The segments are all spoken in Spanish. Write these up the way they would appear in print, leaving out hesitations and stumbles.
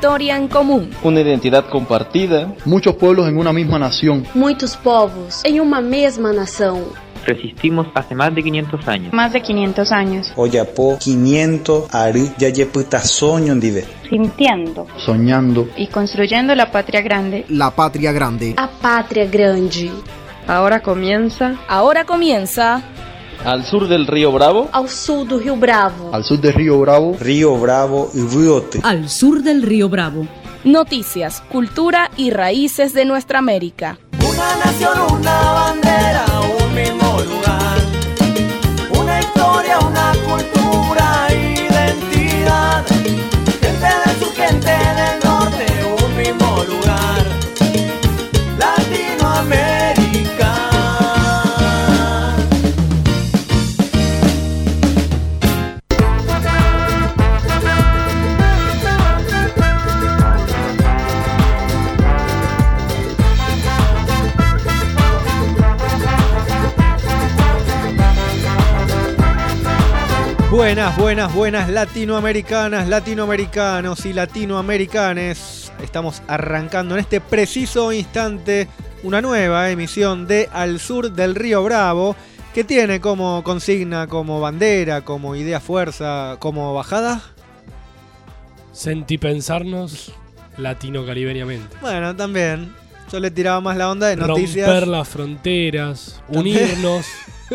historia en común. Una identidad compartida. Muchos pueblos en una misma nación. Muchos povos en una misma nación. Resistimos hace más de 500 años. Más de 500 años. Oyapo 500 ari yayeputa soño ndive. Sintiendo. Soñando. Y construyendo la patria grande. La patria grande. A patria grande. Ahora comienza. Al sur del río Bravo. Al sur del río Bravo. Al sur del río Bravo. Río Bravo y Riote. Al sur del río Bravo. Noticias, cultura y raíces de nuestra América. Una nación, una bandera, un mismo lugar. Una historia, una cultura, identidad. Gente del sur, gente del norte, un mismo lugar. Latinoamérica. Buenas latinoamericanas, latinoamericanos y latinoamericanes. Estamos arrancando en este preciso instante una nueva emisión de Al Sur del Río Bravo, que tiene como consigna, como bandera, como idea fuerza, como bajada. Sentipensarnos latino-caribeñamente. Bueno, también. Yo le tiraba más la onda de noticias. Romper las fronteras, unirnos.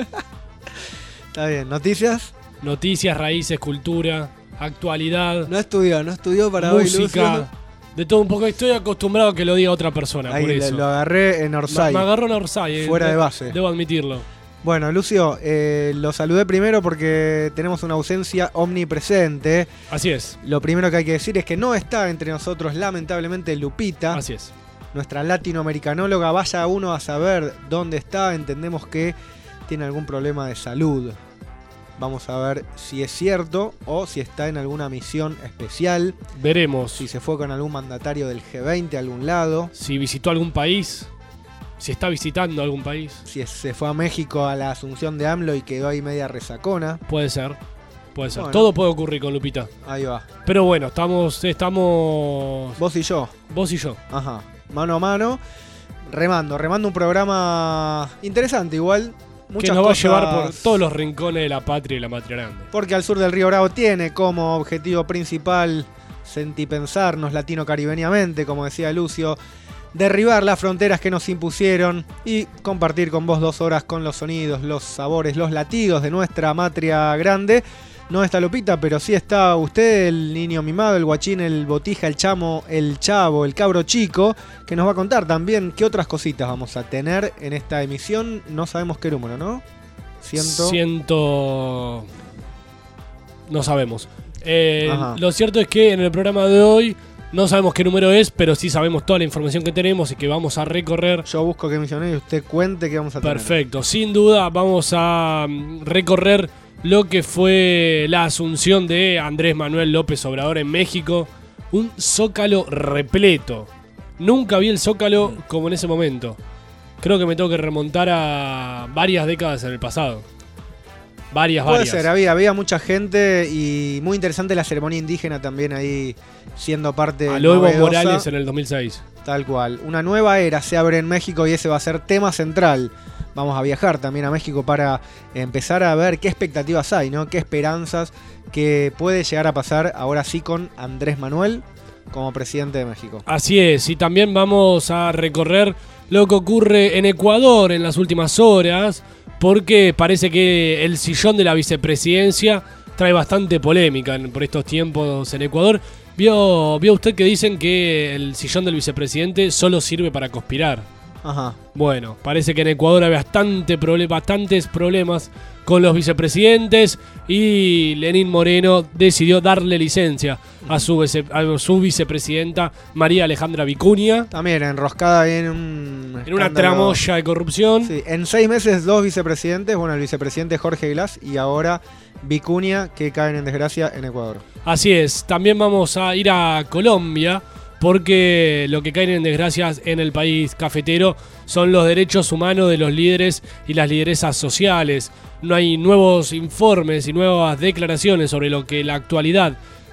Está bien, noticias. Noticias, raíces, cultura, actualidad. No estudió para música, hoy, de todo un poco. Estoy acostumbrado a que lo diga otra persona. Ahí por eso. Lo agarré en Orsay. Me agarró en Orsay. Fuera de base. Debo admitirlo. Bueno, Lucio, lo saludé primero porque tenemos una ausencia omnipresente. Así es. Lo primero que hay que decir es que no está entre nosotros, lamentablemente, Lupita. Así es. Nuestra latinoamericanóloga. Vaya uno a saber dónde está. Entendemos que tiene algún problema de salud. Vamos a ver si es cierto o si está en alguna misión especial. Veremos. Si se fue con algún mandatario del G20 a algún lado. Si visitó algún país. Si está visitando algún país. Si se fue a México a la asunción de AMLO y quedó ahí media resacona. Puede ser. Puede ser. Bueno. Todo puede ocurrir con Lupita. Ahí va. Pero bueno, estamos... Vos y yo. Vos y yo. Ajá. Mano a mano. Remando un programa interesante igual. Que nos va a llevar por todos los rincones de la patria y la patria grande. Porque Al Sur del Río Bravo tiene como objetivo principal sentipensarnos latino-caribeñamente, como decía Lucio, derribar las fronteras que nos impusieron y compartir con vos 2 horas con los sonidos, los sabores, los latidos de nuestra matria grande. No está Lupita, pero sí está usted, el niño mimado, el guachín, el botija, el chamo, el chavo, el cabro chico, que nos va a contar también qué otras cositas vamos a tener en esta emisión. No sabemos qué número, ¿no? No sabemos. Lo cierto es que en el programa de hoy no sabemos qué número es, pero sí sabemos toda la información que tenemos y que vamos a recorrer. Yo busco qué emisión es y usted cuente qué vamos a tener. Perfecto. Sin duda vamos a recorrer lo que fue la asunción de Andrés Manuel López Obrador en México. Un zócalo repleto. Nunca vi el zócalo como en ese momento. Creo que me tengo que remontar a varias décadas en el pasado. Varias. Puede ser, había mucha gente y muy interesante la ceremonia indígena también ahí siendo parte a lo Evo Morales en el 2006. Tal cual. Una nueva era se abre en México y ese va a ser tema central. Vamos a viajar también a México para empezar a ver qué expectativas hay, ¿no? Qué esperanzas que puede llegar a pasar ahora sí con Andrés Manuel como presidente de México. Así es, y también vamos a recorrer lo que ocurre en Ecuador en las últimas horas, porque parece que el sillón de la vicepresidencia trae bastante polémica por estos tiempos en Ecuador. ¿Vio usted que dicen que el sillón del vicepresidente solo sirve para conspirar? Ajá. Bueno, parece que en Ecuador hay bastantes problemas con los vicepresidentes y Lenín Moreno decidió darle licencia a su vicepresidenta María Alejandra Vicuña. También enroscada en una tramoya de corrupción. Sí, en 6 meses 2 vicepresidentes, bueno, el vicepresidente Jorge Glass y ahora Vicuña, que caen en desgracia en Ecuador. Así es, también vamos a ir a Colombia, porque lo que caen en desgracias en el país cafetero son los derechos humanos de los líderes y las lideresas sociales. No hay nuevos informes y nuevas declaraciones sobre lo que la actualidad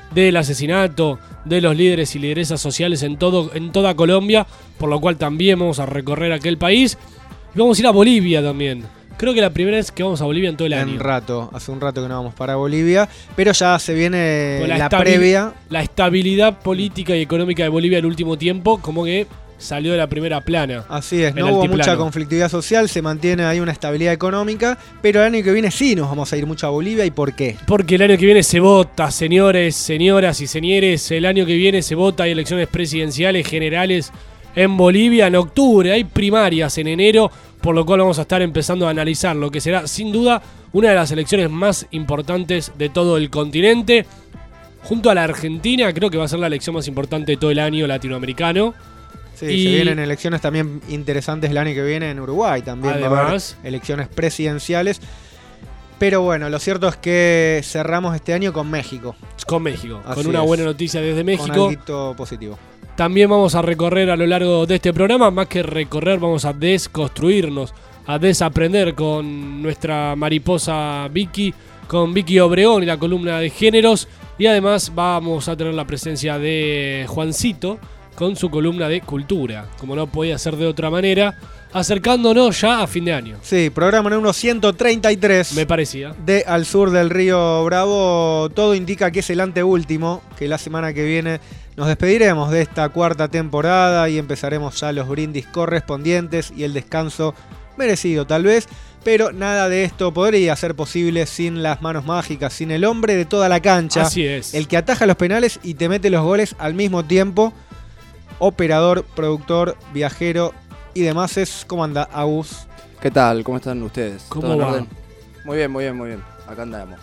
del asesinato de los líderes y lideresas sociales en toda Colombia, por lo cual también vamos a recorrer aquel país. Y vamos a ir a Bolivia también. Creo que la primera vez que vamos a Bolivia en todo el año. Hace un rato que no vamos para Bolivia, pero ya se viene la previa. La estabilidad política y económica de Bolivia en el último tiempo, como que salió de la primera plana. Así es, no hubo mucha conflictividad social, se mantiene ahí una estabilidad económica, pero el año que viene sí nos vamos a ir mucho a Bolivia. ¿Y por qué? Porque el año que viene se vota, señores, señoras y señores, el año que viene se vota, hay elecciones presidenciales generales en Bolivia en octubre, hay primarias en enero, por lo cual vamos a estar empezando a analizar lo que será sin duda una de las elecciones más importantes de todo el continente. Junto a la Argentina, creo que va a ser la elección más importante de todo el año latinoamericano. Sí, se vienen elecciones también interesantes el año que viene en Uruguay. También además, va a haber elecciones presidenciales. Pero bueno, lo cierto es que cerramos este año con México. Con una buena noticia desde México. Con algo positivo. También vamos a recorrer a lo largo de este programa, más que recorrer, vamos a desconstruirnos, a desaprender con nuestra mariposa Vicky, con Vicky Obregón y la columna de géneros. Y además vamos a tener la presencia de Juancito con su columna de cultura, como no podía ser de otra manera, acercándonos ya a fin de año. Sí, programa número 133. Me parecía. De Al Sur del Río Bravo. Todo indica que es el anteúltimo, que la semana que viene nos despediremos de esta cuarta temporada y empezaremos ya los brindis correspondientes y el descanso merecido tal vez. Pero nada de esto podría ser posible sin las manos mágicas, sin el hombre de toda la cancha. Así es. El que ataja los penales y te mete los goles al mismo tiempo. Operador, productor, viajero y demás es. ¿Cómo anda, Agus? ¿Qué tal? ¿Cómo están ustedes? ¿Cómo va? Orden? Muy bien. Acá andamos.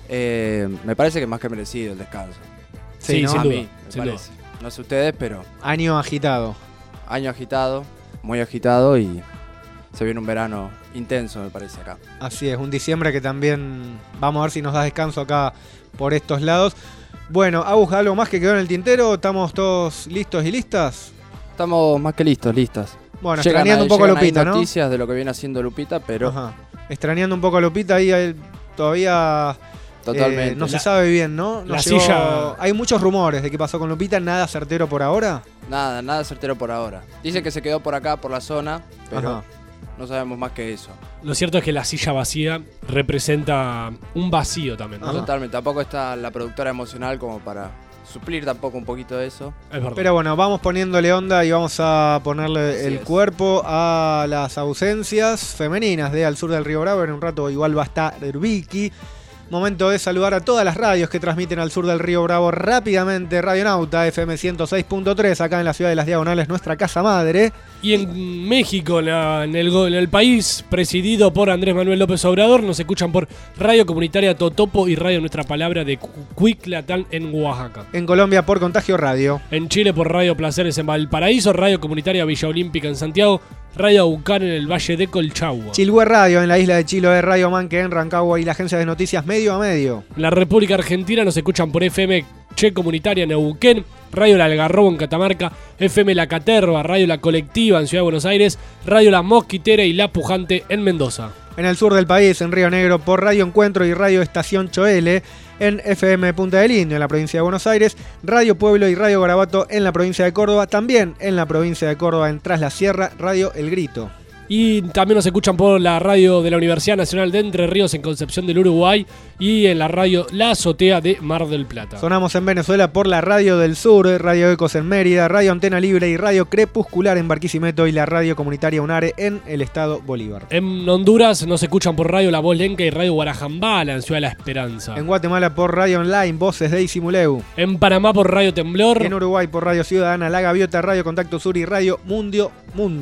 Me parece que más que merecido el descanso. Sí, ¿no? sin A duda, mí, me sin parece. No sé ustedes, pero... Año agitado. Año agitado, muy agitado y se viene un verano intenso, me parece, acá. Así es, un diciembre que también vamos a ver si nos da descanso acá por estos lados. Bueno, Agus, ¿algo más que quedó en el tintero? ¿Estamos todos listos y listas? Estamos más que listas. Bueno, extrañando un poco a Lupita, ¿no? Noticias de lo que viene haciendo Lupita, pero... Ajá. Extrañando un poco a Lupita, ahí todavía... Totalmente. No se sabe bien, ¿no? Silla... Hay muchos rumores de qué pasó con Lupita, nada certero por ahora. Nada certero por ahora. Dicen que se quedó por acá, por la zona, pero no sabemos más que eso. Lo cierto es que la silla vacía representa un vacío también, ¿no? Totalmente. Tampoco está la productora emocional como para suplir tampoco un poquito de eso. Es verdad. Pero bueno, vamos poniéndole onda y vamos a ponerle el cuerpo a las ausencias femeninas de Al Sur del Río Bravo. En un rato igual va a estar Vicky. Momento de saludar a todas las radios que transmiten Al Sur del Río Bravo rápidamente. Radionauta FM 106.3 acá en la ciudad de Las Diagonales, nuestra casa madre. Y en México, en el país presidido por Andrés Manuel López Obrador, nos escuchan por Radio Comunitaria Totopo y Radio Nuestra Palabra de Cuiclatán en Oaxaca. En Colombia por Contagio Radio. En Chile por Radio Placeres en Valparaíso, Radio Comunitaria Villa Olímpica en Santiago, Radio Aucán en el Valle de Colchagua. Chilhue Radio en la isla de Chiloé, Radio Manque en Rancagua y la agencia de noticias Medio a Medio. En la República Argentina nos escuchan por FM Che Comunitaria en Neuquén, Radio El Algarrobo en Catamarca, FM La Caterva, Radio La Colectiva en Ciudad de Buenos Aires, Radio La Mosquitera y La Pujante en Mendoza. En el sur del país, en Río Negro, por Radio Encuentro y Radio Estación Choele, en FM Punta del Indio, en la provincia de Buenos Aires, Radio Pueblo y Radio Garabato en la provincia de Córdoba, también en la provincia de Córdoba, en Tras la Sierra, Radio El Grito. Y también nos escuchan por la radio de la Universidad Nacional de Entre Ríos en Concepción del Uruguay y en la radio La Azotea de Mar del Plata. Sonamos en Venezuela por la Radio del Sur, Radio Ecos en Mérida, Radio Antena Libre y Radio Crepuscular en Barquisimeto y la Radio Comunitaria UNARE en el estado Bolívar. En Honduras nos escuchan por Radio La Voz Lenca y Radio Guarajambala en Ciudad de la Esperanza. En Guatemala por Radio Online, Voces de Isimuleu. En Panamá por Radio Temblor. Y en Uruguay por Radio Ciudadana, La Gaviota, Radio Contacto Sur y Radio Mundo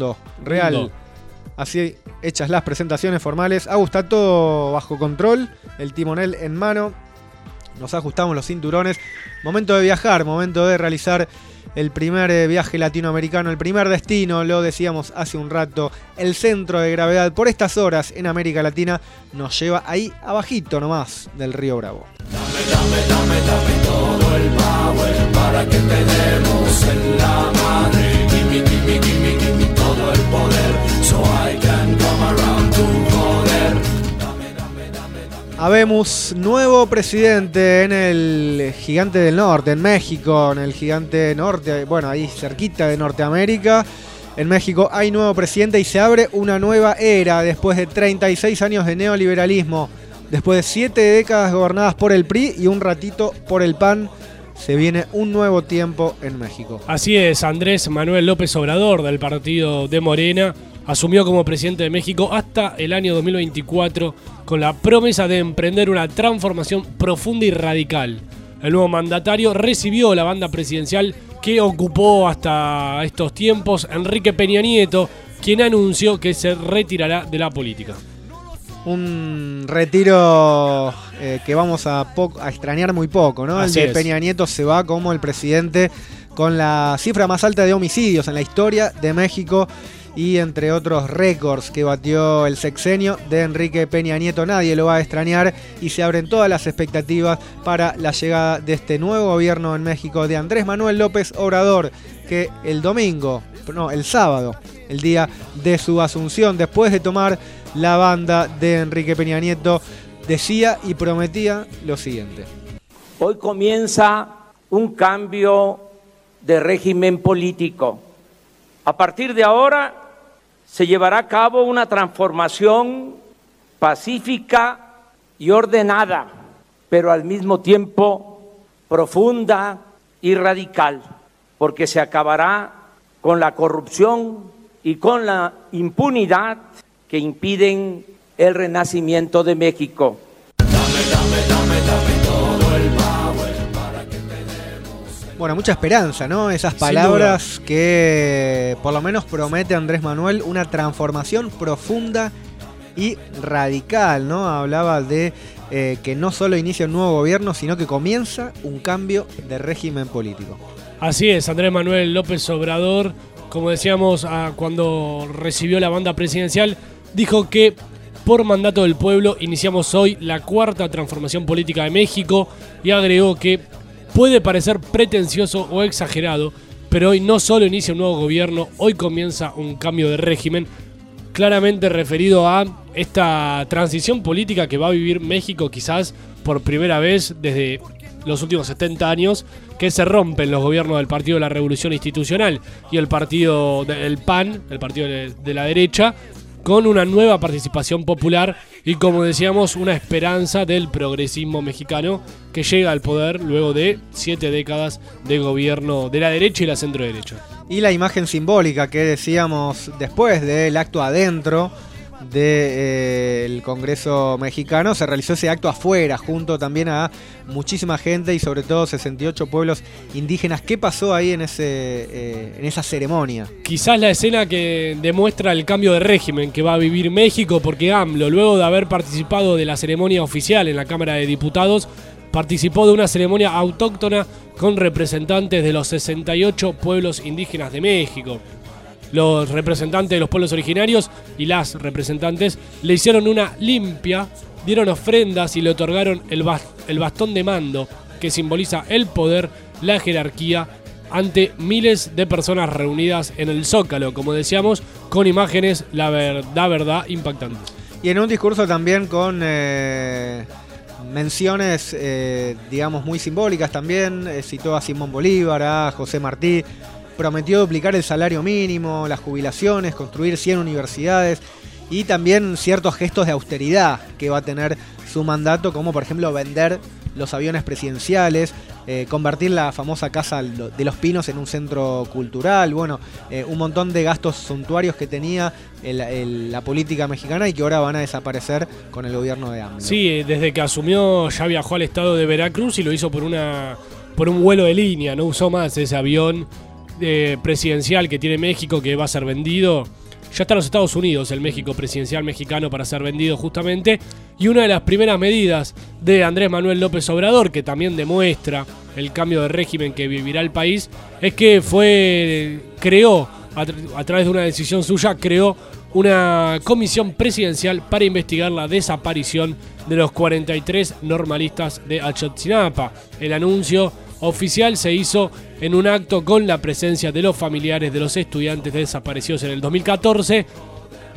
Real. Así hechas las presentaciones formales. Está todo bajo control, el timonel en mano. Nos ajustamos los cinturones. Momento de viajar, momento de realizar el primer viaje latinoamericano, el primer destino, lo decíamos hace un rato. El centro de gravedad por estas horas en América Latina nos lleva ahí abajito nomás del Río Bravo. Dame todo el power para que te demos en la madre. Give me todo el poder. So I can come around to poder. Dame Habemos nuevo presidente en el gigante del norte, en México, en el gigante norte, bueno, ahí cerquita de Norteamérica. En México hay nuevo presidente y se abre una nueva era después de 36 años de neoliberalismo. Después de 7 décadas gobernadas por el PRI y un ratito por el PAN, se viene un nuevo tiempo en México. Así es, Andrés Manuel López Obrador, del partido de Morena, asumió como presidente de México hasta el año 2024 con la promesa de emprender una transformación profunda y radical. El nuevo mandatario recibió la banda presidencial que ocupó hasta estos tiempos Enrique Peña Nieto, quien anunció que se retirará de la política. Un retiro que vamos a extrañar muy poco, ¿no? Así el de es. Peña Nieto se va como el presidente con la cifra más alta de homicidios en la historia de México y entre otros récords que batió el sexenio de Enrique Peña Nieto. Nadie lo va a extrañar y se abren todas las expectativas para la llegada de este nuevo gobierno en México de Andrés Manuel López Obrador, que el sábado, el día de su asunción, después de tomar la banda de Enrique Peña Nieto, decía y prometía lo siguiente. Hoy comienza un cambio de régimen político. A partir de ahora se llevará a cabo una transformación pacífica y ordenada, pero al mismo tiempo profunda y radical, porque se acabará con la corrupción y con la impunidad que impiden el renacimiento de México. Bueno, mucha esperanza, ¿no? Esas palabras que por lo menos promete Andrés Manuel, una transformación profunda y radical, ¿no? Hablaba de que no solo inicia un nuevo gobierno, sino que comienza un cambio de régimen político. Así es, Andrés Manuel López Obrador, como decíamos, cuando recibió la banda presidencial, dijo que por mandato del pueblo iniciamos hoy la cuarta transformación política de México y agregó que puede parecer pretencioso o exagerado, pero hoy no solo inicia un nuevo gobierno, hoy comienza un cambio de régimen, claramente referido a esta transición política que va a vivir México quizás por primera vez desde los últimos 70 años, que se rompen los gobiernos del Partido de la Revolución Institucional y el partido del PAN, el partido de la derecha, con una nueva participación popular y, como decíamos, una esperanza del progresismo mexicano que llega al poder luego de 7 décadas de gobierno de la derecha y la centro-derecha. Y la imagen simbólica que decíamos después del acto adentro del Congreso mexicano, se realizó ese acto afuera, junto también a muchísima gente y sobre todo 68 pueblos indígenas. ¿Qué pasó ahí en esa ceremonia? Quizás la escena que demuestra el cambio de régimen que va a vivir México, porque AMLO, luego de haber participado de la ceremonia oficial en la Cámara de Diputados, participó de una ceremonia autóctona con representantes de los 68 pueblos indígenas de México. Los representantes de los pueblos originarios y las representantes le hicieron una limpia, dieron ofrendas y le otorgaron el bastón de mando, que simboliza el poder, la jerarquía, ante miles de personas reunidas en el Zócalo, como decíamos, con imágenes, la verdad, impactantes. Y en un discurso también con menciones, digamos, muy simbólicas también, citó a Simón Bolívar, a José Martí. Prometió duplicar el salario mínimo, las jubilaciones, construir 100 universidades y también ciertos gestos de austeridad que va a tener su mandato, como por ejemplo vender los aviones presidenciales, convertir la famosa Casa de los Pinos en un centro cultural, bueno, un montón de gastos suntuarios que tenía la política mexicana y que ahora van a desaparecer con el gobierno de AMLO. Sí, desde que asumió ya viajó al estado de Veracruz y lo hizo por un vuelo de línea, no usó más ese avión presidencial que tiene México, que va a ser vendido. Ya está en los Estados Unidos el México presidencial mexicano para ser vendido justamente. Y una de las primeras medidas de Andrés Manuel López Obrador, que también demuestra el cambio de régimen que vivirá el país, es que creó, a través de una decisión suya, creó una comisión presidencial para investigar la desaparición de los 43 normalistas de Ayotzinapa. El anuncio oficial se hizo en un acto con la presencia de los familiares de los estudiantes desaparecidos en el 2014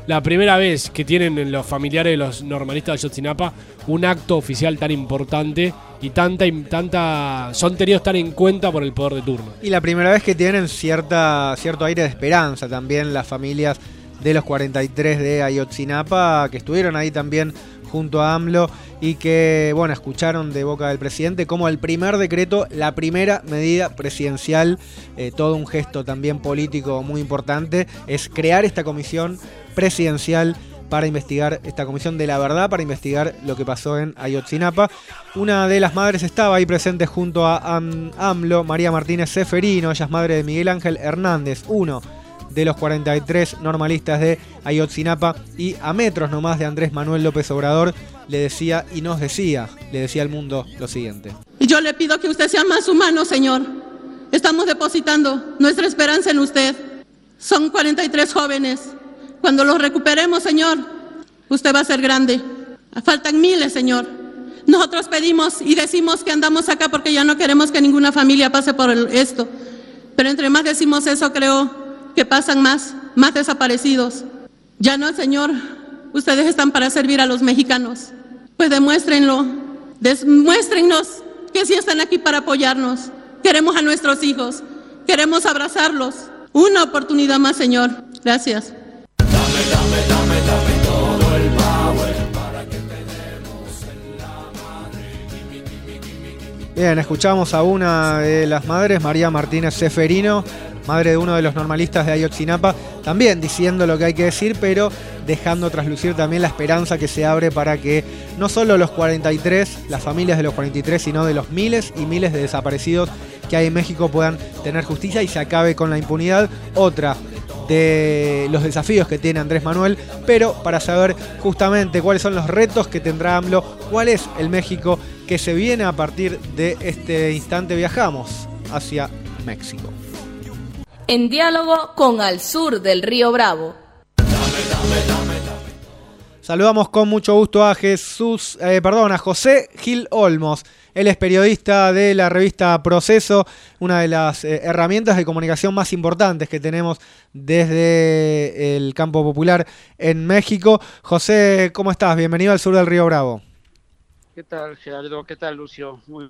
la primera vez que tienen los familiares de los normalistas de Ayotzinapa un acto oficial tan importante y son tenidos tan en cuenta por el poder de turno. Y la primera vez que tienen cierto aire de esperanza también las familias de los 43 de Ayotzinapa, que estuvieron ahí también junto a AMLO y que, bueno, escucharon de boca del presidente como el primer decreto, la primera medida presidencial, todo un gesto también político muy importante, es crear esta comisión presidencial para investigar, esta comisión de la verdad, para investigar lo que pasó en Ayotzinapa. Una de las madres estaba ahí presente junto a AMLO, María Martínez Ceferino, ella es madre de Miguel Ángel Hernández, uno de los 43 normalistas de Ayotzinapa, y a metros nomás de Andrés Manuel López Obrador, le decía al mundo lo siguiente. Y yo le pido que usted sea más humano, señor. Estamos depositando nuestra esperanza en usted. Son 43 jóvenes. Cuando los recuperemos, señor, usted va a ser grande. Faltan miles, señor. Nosotros pedimos y decimos que andamos acá porque ya no queremos que ninguna familia pase por esto. Pero entre más decimos eso, creo que pasan más desaparecidos. Ya no, señor, ustedes están para servir a los mexicanos. Pues demuéstrennos que sí están aquí para apoyarnos. Queremos a nuestros hijos, queremos abrazarlos. Una oportunidad más, señor. Gracias. Dame todo el power para que tenemos en la madre. Bien, escuchamos a una de las madres, María Martínez Ceferino, madre de uno de los normalistas de Ayotzinapa, también diciendo lo que hay que decir, pero dejando traslucir también la esperanza que se abre para que no solo los 43, las familias de los 43, sino de los miles y miles de desaparecidos que hay en México puedan tener justicia y se acabe con la impunidad. Otra de los desafíos que tiene Andrés Manuel, pero para saber justamente cuáles son los retos que tendrá AMLO, cuál es el México que se viene a partir de este instante, viajamos hacia México. En diálogo con Al Sur del Río Bravo. Saludamos con mucho gusto a José Gil Olmos. Él es periodista de la revista Proceso, una de las herramientas de comunicación más importantes que tenemos desde el campo popular en México. José, ¿cómo estás? Bienvenido al Sur del Río Bravo. ¿Qué tal, Gerardo? ¿Qué tal, Lucio? Muy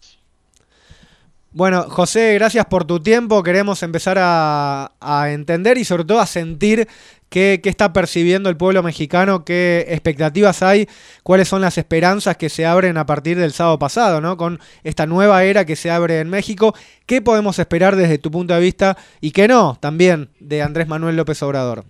Bueno, José, gracias por tu tiempo. Queremos empezar a entender y sobre todo a sentir qué está percibiendo el pueblo mexicano, qué expectativas hay, cuáles son las esperanzas que se abren a partir del sábado pasado, ¿no? Con esta nueva era que se abre en México. ¿Qué podemos esperar desde tu punto de vista y qué no también de Andrés Manuel López Obrador?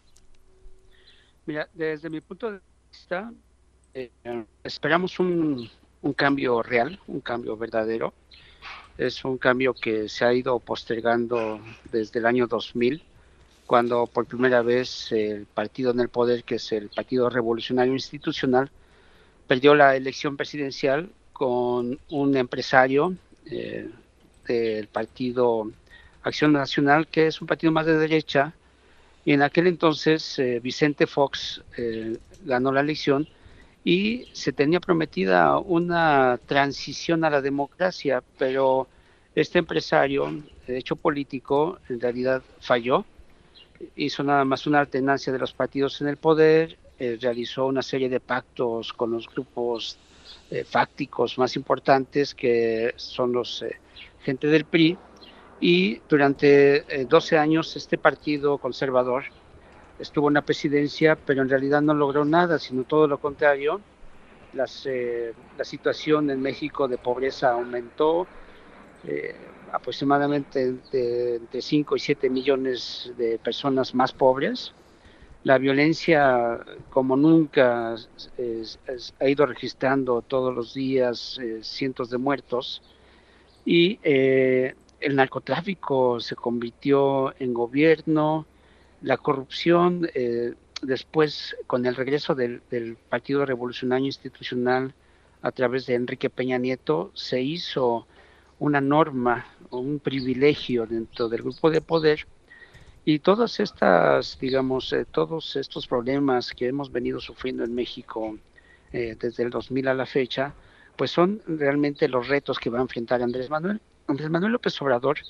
Mira, desde mi punto de vista, esperamos un cambio real, un cambio verdadero. Es un cambio que se ha ido postergando desde el año 2000, cuando por primera vez el partido en el poder, que es el Partido Revolucionario Institucional, perdió la elección presidencial con un empresario del Partido Acción Nacional, que es un partido más de derecha, y en aquel entonces Vicente Fox ganó la elección y se tenía prometida una transición a la democracia, pero este empresario, de hecho político, en realidad falló. Hizo nada más una alternancia de los partidos en el poder, realizó una serie de pactos con los grupos fácticos más importantes, que son los gente del PRI, y durante 12 años este partido conservador estuvo en la presidencia, pero en realidad no logró nada, sino todo lo contrario. La situación en México de pobreza aumentó, aproximadamente entre 5 y 7 millones de personas más pobres. La violencia, como nunca, ha ido registrando todos los días cientos de muertos, y el narcotráfico se convirtió en gobierno. La corrupción, después, con el regreso del Partido Revolucionario Institucional a través de Enrique Peña Nieto, se hizo una norma, un privilegio dentro del grupo de poder, y todas estas, todos estos problemas que hemos venido sufriendo en México desde el 2000 a la fecha, pues son realmente los retos que va a enfrentar Andrés Manuel. Andrés Manuel López Obrador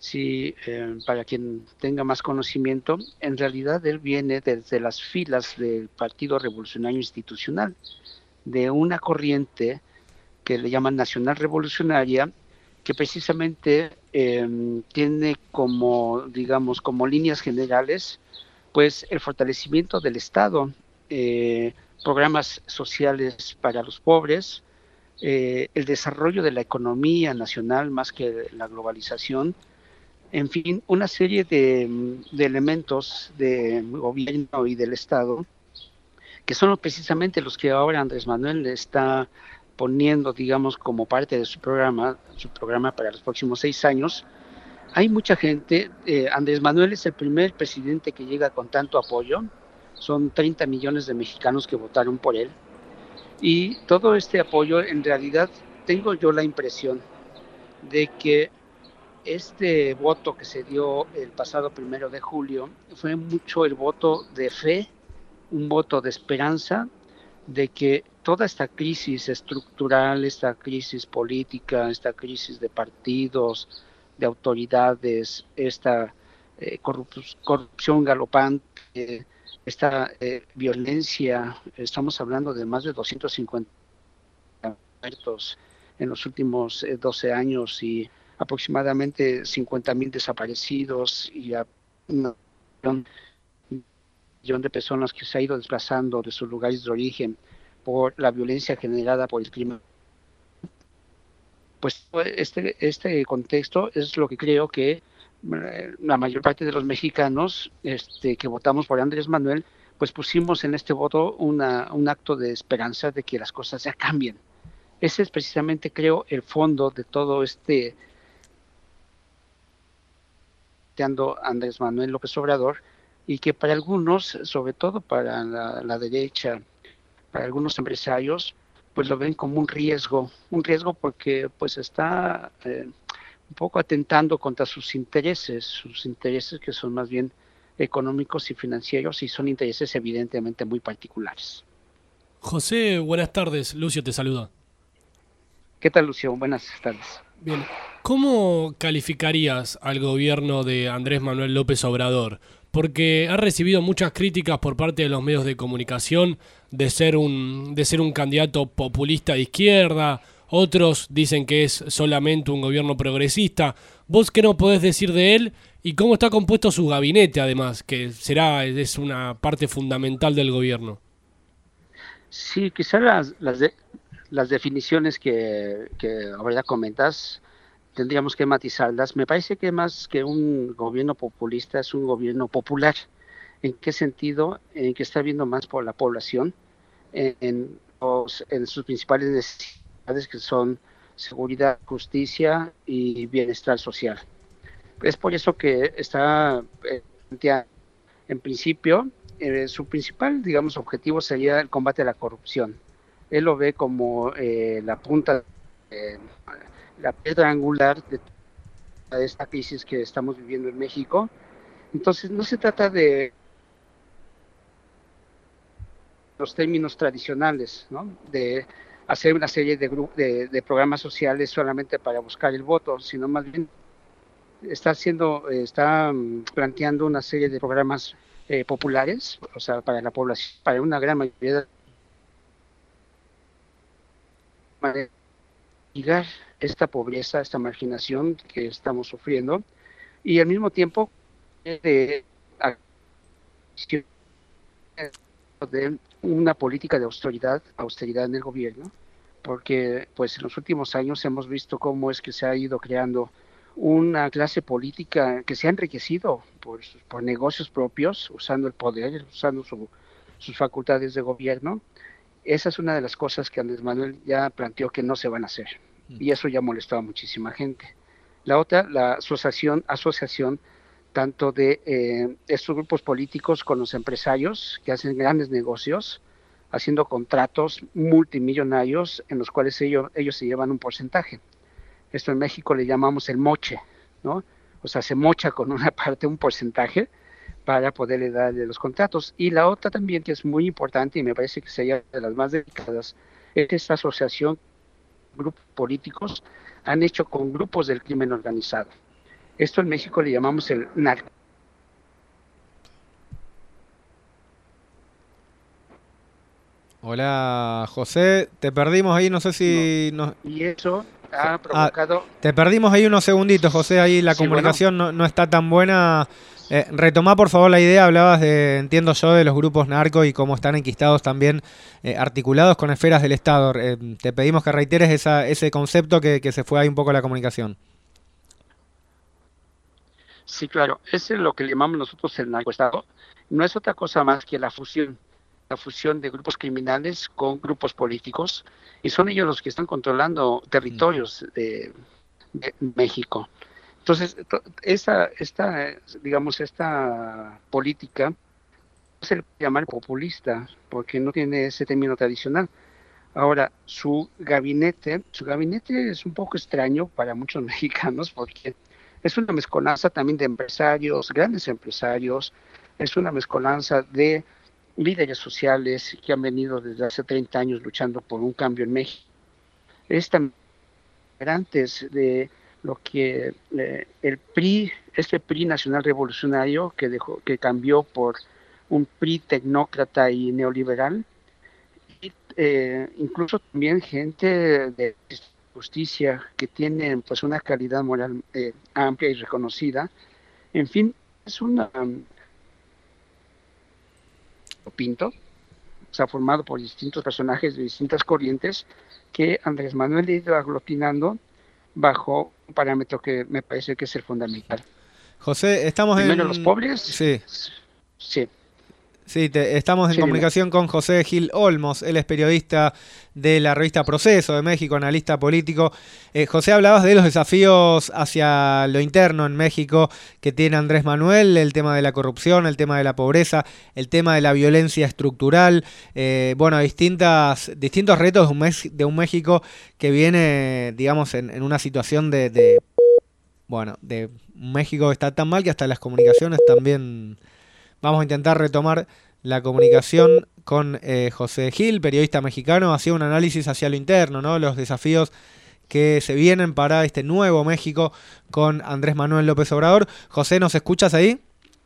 Sí, para quien tenga más conocimiento, en realidad él viene desde las filas del Partido Revolucionario Institucional, de una corriente que le llaman Nacional Revolucionaria, que precisamente tiene como, digamos, como líneas generales, pues el fortalecimiento del Estado, programas sociales para los pobres, el desarrollo de la economía nacional más que la globalización, en fin, una serie de elementos del gobierno y del Estado que son precisamente los que ahora Andrés Manuel está poniendo, digamos, como parte de su programa para los próximos 6 años. Hay mucha gente, Andrés Manuel es el primer presidente que llega con tanto apoyo, son 30 millones de mexicanos que votaron por él, y todo este apoyo, en realidad, tengo yo la impresión de que este voto que se dio el pasado 1 de julio fue mucho el voto de fe, un voto de esperanza de que toda esta crisis estructural, esta crisis política, esta crisis de partidos, de autoridades, esta corrupción galopante, esta violencia, estamos hablando de más de 250 muertos en los últimos 12 años y aproximadamente 50,000 desaparecidos y un millón de personas que se ha ido desplazando de sus lugares de origen por la violencia generada por el crimen. Pues este contexto es lo que creo que la mayor parte de los mexicanos que votamos por Andrés Manuel, pues pusimos en este voto un acto de esperanza de que las cosas ya cambien. Ese es precisamente, creo, el fondo de todo Andrés Manuel López Obrador, y que para algunos, sobre todo para la derecha, para algunos empresarios, pues lo ven como un riesgo porque pues está un poco atentando contra sus intereses que son más bien económicos y financieros, y son intereses evidentemente muy particulares. José, buenas tardes, Lucio te saluda. ¿Qué tal, Lucio? Buenas tardes. Bien, ¿cómo calificarías al gobierno de Andrés Manuel López Obrador? Porque ha recibido muchas críticas por parte de los medios de comunicación de ser un candidato populista de izquierda, otros dicen que es solamente un gobierno progresista. ¿Vos qué nos podés decir de él y cómo está compuesto su gabinete, además, que es una parte fundamental del gobierno? Sí, quizás las definiciones que ahora comentas tendríamos que matizarlas. Me parece que más que un gobierno populista es un gobierno popular. ¿En qué sentido? En que está viendo más por la población, en sus principales necesidades, que son seguridad, justicia y bienestar social. Es por eso que está en principio, su principal, digamos, objetivo sería el combate a la corrupción. Él lo ve como la punta, la piedra angular de esta crisis que estamos viviendo en México. Entonces no se trata de los términos tradicionales, ¿no? De hacer una serie de programas sociales solamente para buscar el voto, sino más bien está planteando una serie de programas populares, o sea, para la población, para una gran mayoría de mitigar esta pobreza, esta marginación que estamos sufriendo, y al mismo tiempo de una política de austeridad en el gobierno, porque pues en los últimos años hemos visto cómo es que se ha ido creando una clase política que se ha enriquecido por negocios propios, usando el poder, usando sus facultades de gobierno. Esa es una de las cosas que Andrés Manuel ya planteó que no se van a hacer, y eso ya molestó a muchísima gente. La otra, la asociación tanto de estos grupos políticos con los empresarios que hacen grandes negocios, haciendo contratos multimillonarios en los cuales ellos se llevan un porcentaje. Esto en México le llamamos el moche, ¿no? O sea, se mocha con una parte, un porcentaje, para poderle darle los contratos. Y la otra también, que es muy importante y me parece que sería de las más delicadas, es que esta asociación, grupos políticos, han hecho con grupos del crimen organizado. Esto en México le llamamos el narco. Hola, José, te perdimos ahí, no sé si... Y eso ha provocado... te perdimos ahí unos segunditos, José, ahí la comunicación no está tan buena. Retomá, por favor, la idea. Hablabas entiendo yo, de los grupos narco y cómo están enquistados también, articulados con esferas del Estado. Te pedimos que reiteres ese concepto que se fue ahí un poco la comunicación. Sí, claro, ese es lo que llamamos nosotros el narcoestado. No es otra cosa más que la fusión de grupos criminales con grupos políticos, y son ellos los que están controlando territorios de México. Entonces, esta política se le puede llamar populista, porque no tiene ese término tradicional. Ahora, su gabinete es un poco extraño para muchos mexicanos, porque es una mezcolanza también de empresarios, grandes empresarios, es una mezcolanza de líderes sociales que han venido desde hace 30 años luchando por un cambio en México. Es también antes de lo que el PRI, este PRI nacional revolucionario que cambió por un PRI tecnócrata y neoliberal, y incluso también gente de justicia que tiene pues una calidad moral amplia y reconocida. En fin, es una Pinto, o sea, formado por distintos personajes de distintas corrientes que Andrés Manuel ha ido aglutinando bajo un parámetro que me parece que es el fundamental. José, estamos Primero los pobres. Sí. Sí. Sí, estamos en comunicación con José Gil Olmos. Él es periodista de la revista Proceso de México, analista político. José, hablabas de los desafíos hacia lo interno en México que tiene Andrés Manuel, el tema de la corrupción, el tema de la pobreza, el tema de la violencia estructural, distintos retos de un México que viene, digamos, en una situación de un México que está tan mal que hasta las comunicaciones también... Vamos a intentar retomar la comunicación con José Gil, periodista mexicano. Hacía un análisis hacia lo interno, ¿no? Los desafíos que se vienen para este nuevo México con Andrés Manuel López Obrador. José, ¿nos escuchas ahí?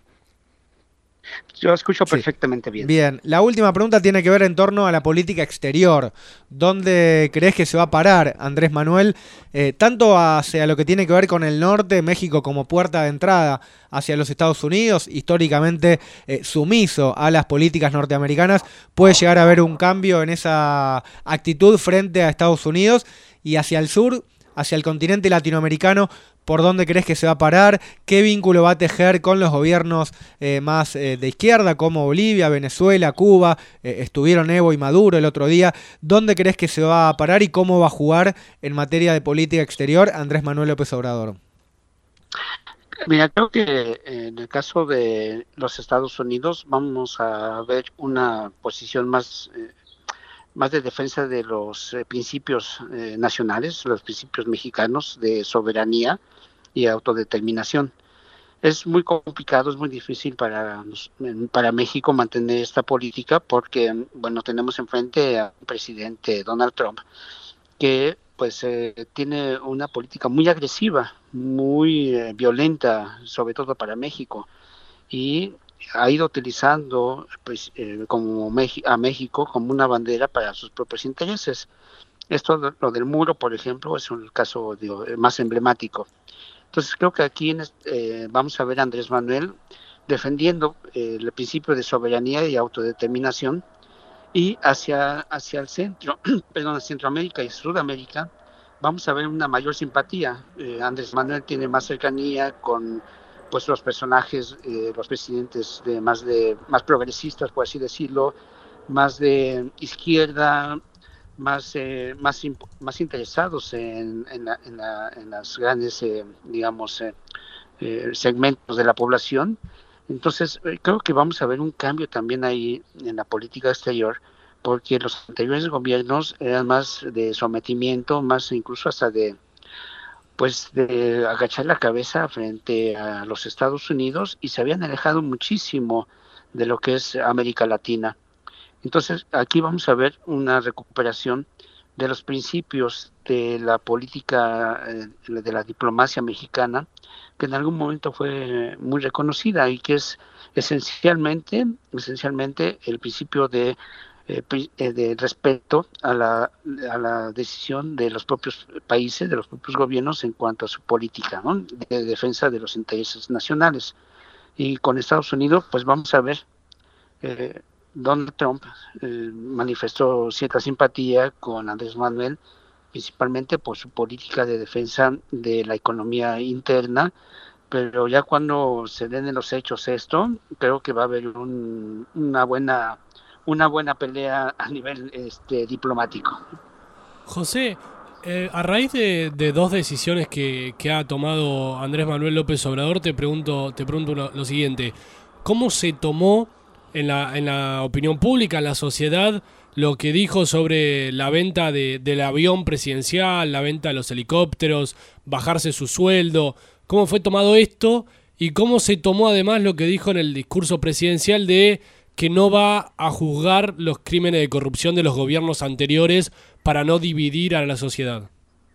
Yo escucho perfectamente bien. Bien, la última pregunta tiene que ver en torno a la política exterior. ¿Dónde crees que se va a parar Andrés Manuel? Tanto hacia lo que tiene que ver con el norte, México como puerta de entrada hacia los Estados Unidos, históricamente sumiso a las políticas norteamericanas, puede llegar a haber un cambio en esa actitud frente a Estados Unidos, y hacia el sur, hacia el continente latinoamericano, ¿por dónde crees que se va a parar? ¿Qué vínculo va a tejer con los gobiernos más de izquierda, como Bolivia, Venezuela, Cuba? Estuvieron Evo y Maduro el otro día. ¿Dónde crees que se va a parar y cómo va a jugar en materia de política exterior Andrés Manuel López Obrador? Mira, creo que en el caso de los Estados Unidos vamos a ver una posición más de defensa de los principios nacionales, los principios mexicanos de soberanía y autodeterminación. Es muy complicado, es muy difícil para México mantener esta política porque, tenemos enfrente a un presidente, Donald Trump, que tiene una política muy agresiva, muy violenta, sobre todo para México, y ha ido utilizando a México como una bandera para sus propios intereses. Esto, lo del muro, por ejemplo, es un caso más emblemático. Entonces creo que aquí vamos a ver a Andrés Manuel defendiendo el principio de soberanía y autodeterminación, y hacia el centro, Centroamérica y Sudamérica, vamos a ver una mayor simpatía. Andrés Manuel tiene más cercanía con los personajes, los presidentes más progresistas, por así decirlo, más de izquierda, más interesados en las grandes, segmentos de la población. Entonces, creo que vamos a ver un cambio también ahí en la política exterior, porque los anteriores gobiernos eran más de sometimiento, más incluso hasta de agachar la cabeza frente a los Estados Unidos, y se habían alejado muchísimo de lo que es América Latina. Entonces, aquí vamos a ver una recuperación de los principios de la política, de la diplomacia mexicana, que en algún momento fue muy reconocida y que es esencialmente el principio de respeto a la decisión de los propios países, de los propios gobiernos en cuanto a su política, ¿no?, de defensa de los intereses nacionales. Y con Estados Unidos, pues vamos a ver, Donald Trump manifestó cierta simpatía con Andrés Manuel, principalmente por su política de defensa de la economía interna, pero ya cuando se den en los hechos esto, creo que va a haber una buena pelea a nivel diplomático. José, a raíz de dos decisiones que ha tomado Andrés Manuel López Obrador, te pregunto lo siguiente: ¿cómo se tomó en la opinión pública, en la sociedad, lo que dijo sobre la venta del avión presidencial, la venta de los helicópteros, bajarse su sueldo? ¿Cómo fue tomado esto? ¿Y cómo se tomó además lo que dijo en el discurso presidencial de que no va a juzgar los crímenes de corrupción de los gobiernos anteriores para no dividir a la sociedad?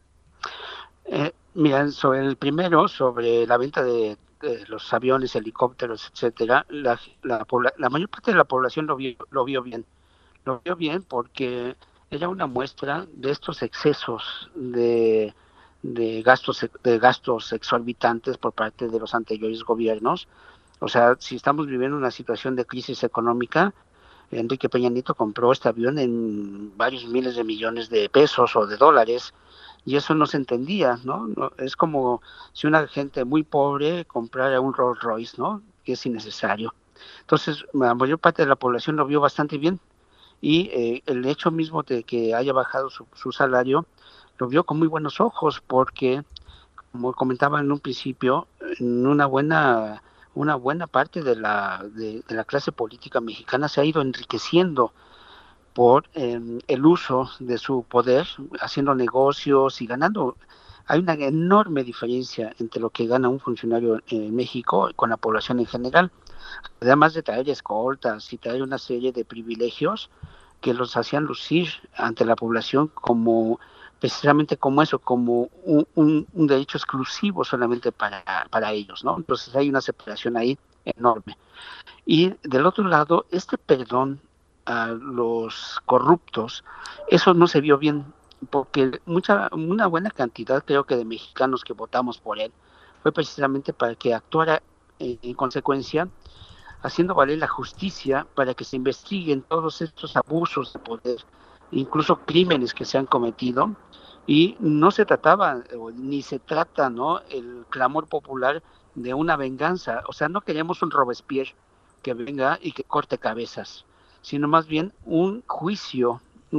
Mira, sobre el primero, sobre la venta de los aviones, helicópteros, etcétera, la mayor parte de la población lo vio bien. Lo vio bien porque era una muestra de estos excesos de gastos exorbitantes por parte de los anteriores gobiernos. O sea, si estamos viviendo una situación de crisis económica, Enrique Peña Nieto compró este avión en varios miles de millones de pesos o de dólares, y eso no se entendía, ¿no? Es como si una gente muy pobre comprara un Rolls Royce, ¿no?, que es innecesario. Entonces, la mayor parte de la población lo vio bastante bien, y el hecho mismo de que haya bajado su salario lo vio con muy buenos ojos, porque, como comentaba en un principio, una buena parte de la clase política mexicana se ha ido enriqueciendo por el uso de su poder, haciendo negocios y ganando. Hay una enorme diferencia entre lo que gana un funcionario en México con la población en general, además de traer escoltas y traer una serie de privilegios que los hacían lucir ante la población como precisamente como eso, como un derecho exclusivo solamente para ellos, ¿no? Entonces hay una separación ahí enorme. Y del otro lado, este perdón a los corruptos, eso no se vio bien, porque una buena cantidad, creo que, de mexicanos que votamos por él fue precisamente para que actuara en consecuencia, haciendo valer la justicia para que se investiguen todos estos abusos de poder, incluso crímenes que se han cometido. Y no se trataba, ni se trata, ¿no?, el clamor popular de una venganza. O sea, no queremos un Robespierre que venga y que corte cabezas, sino más bien un juicio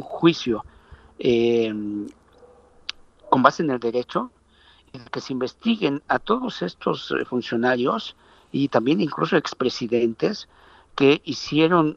con base en el derecho, en que se investiguen a todos estos funcionarios y también incluso expresidentes que hicieron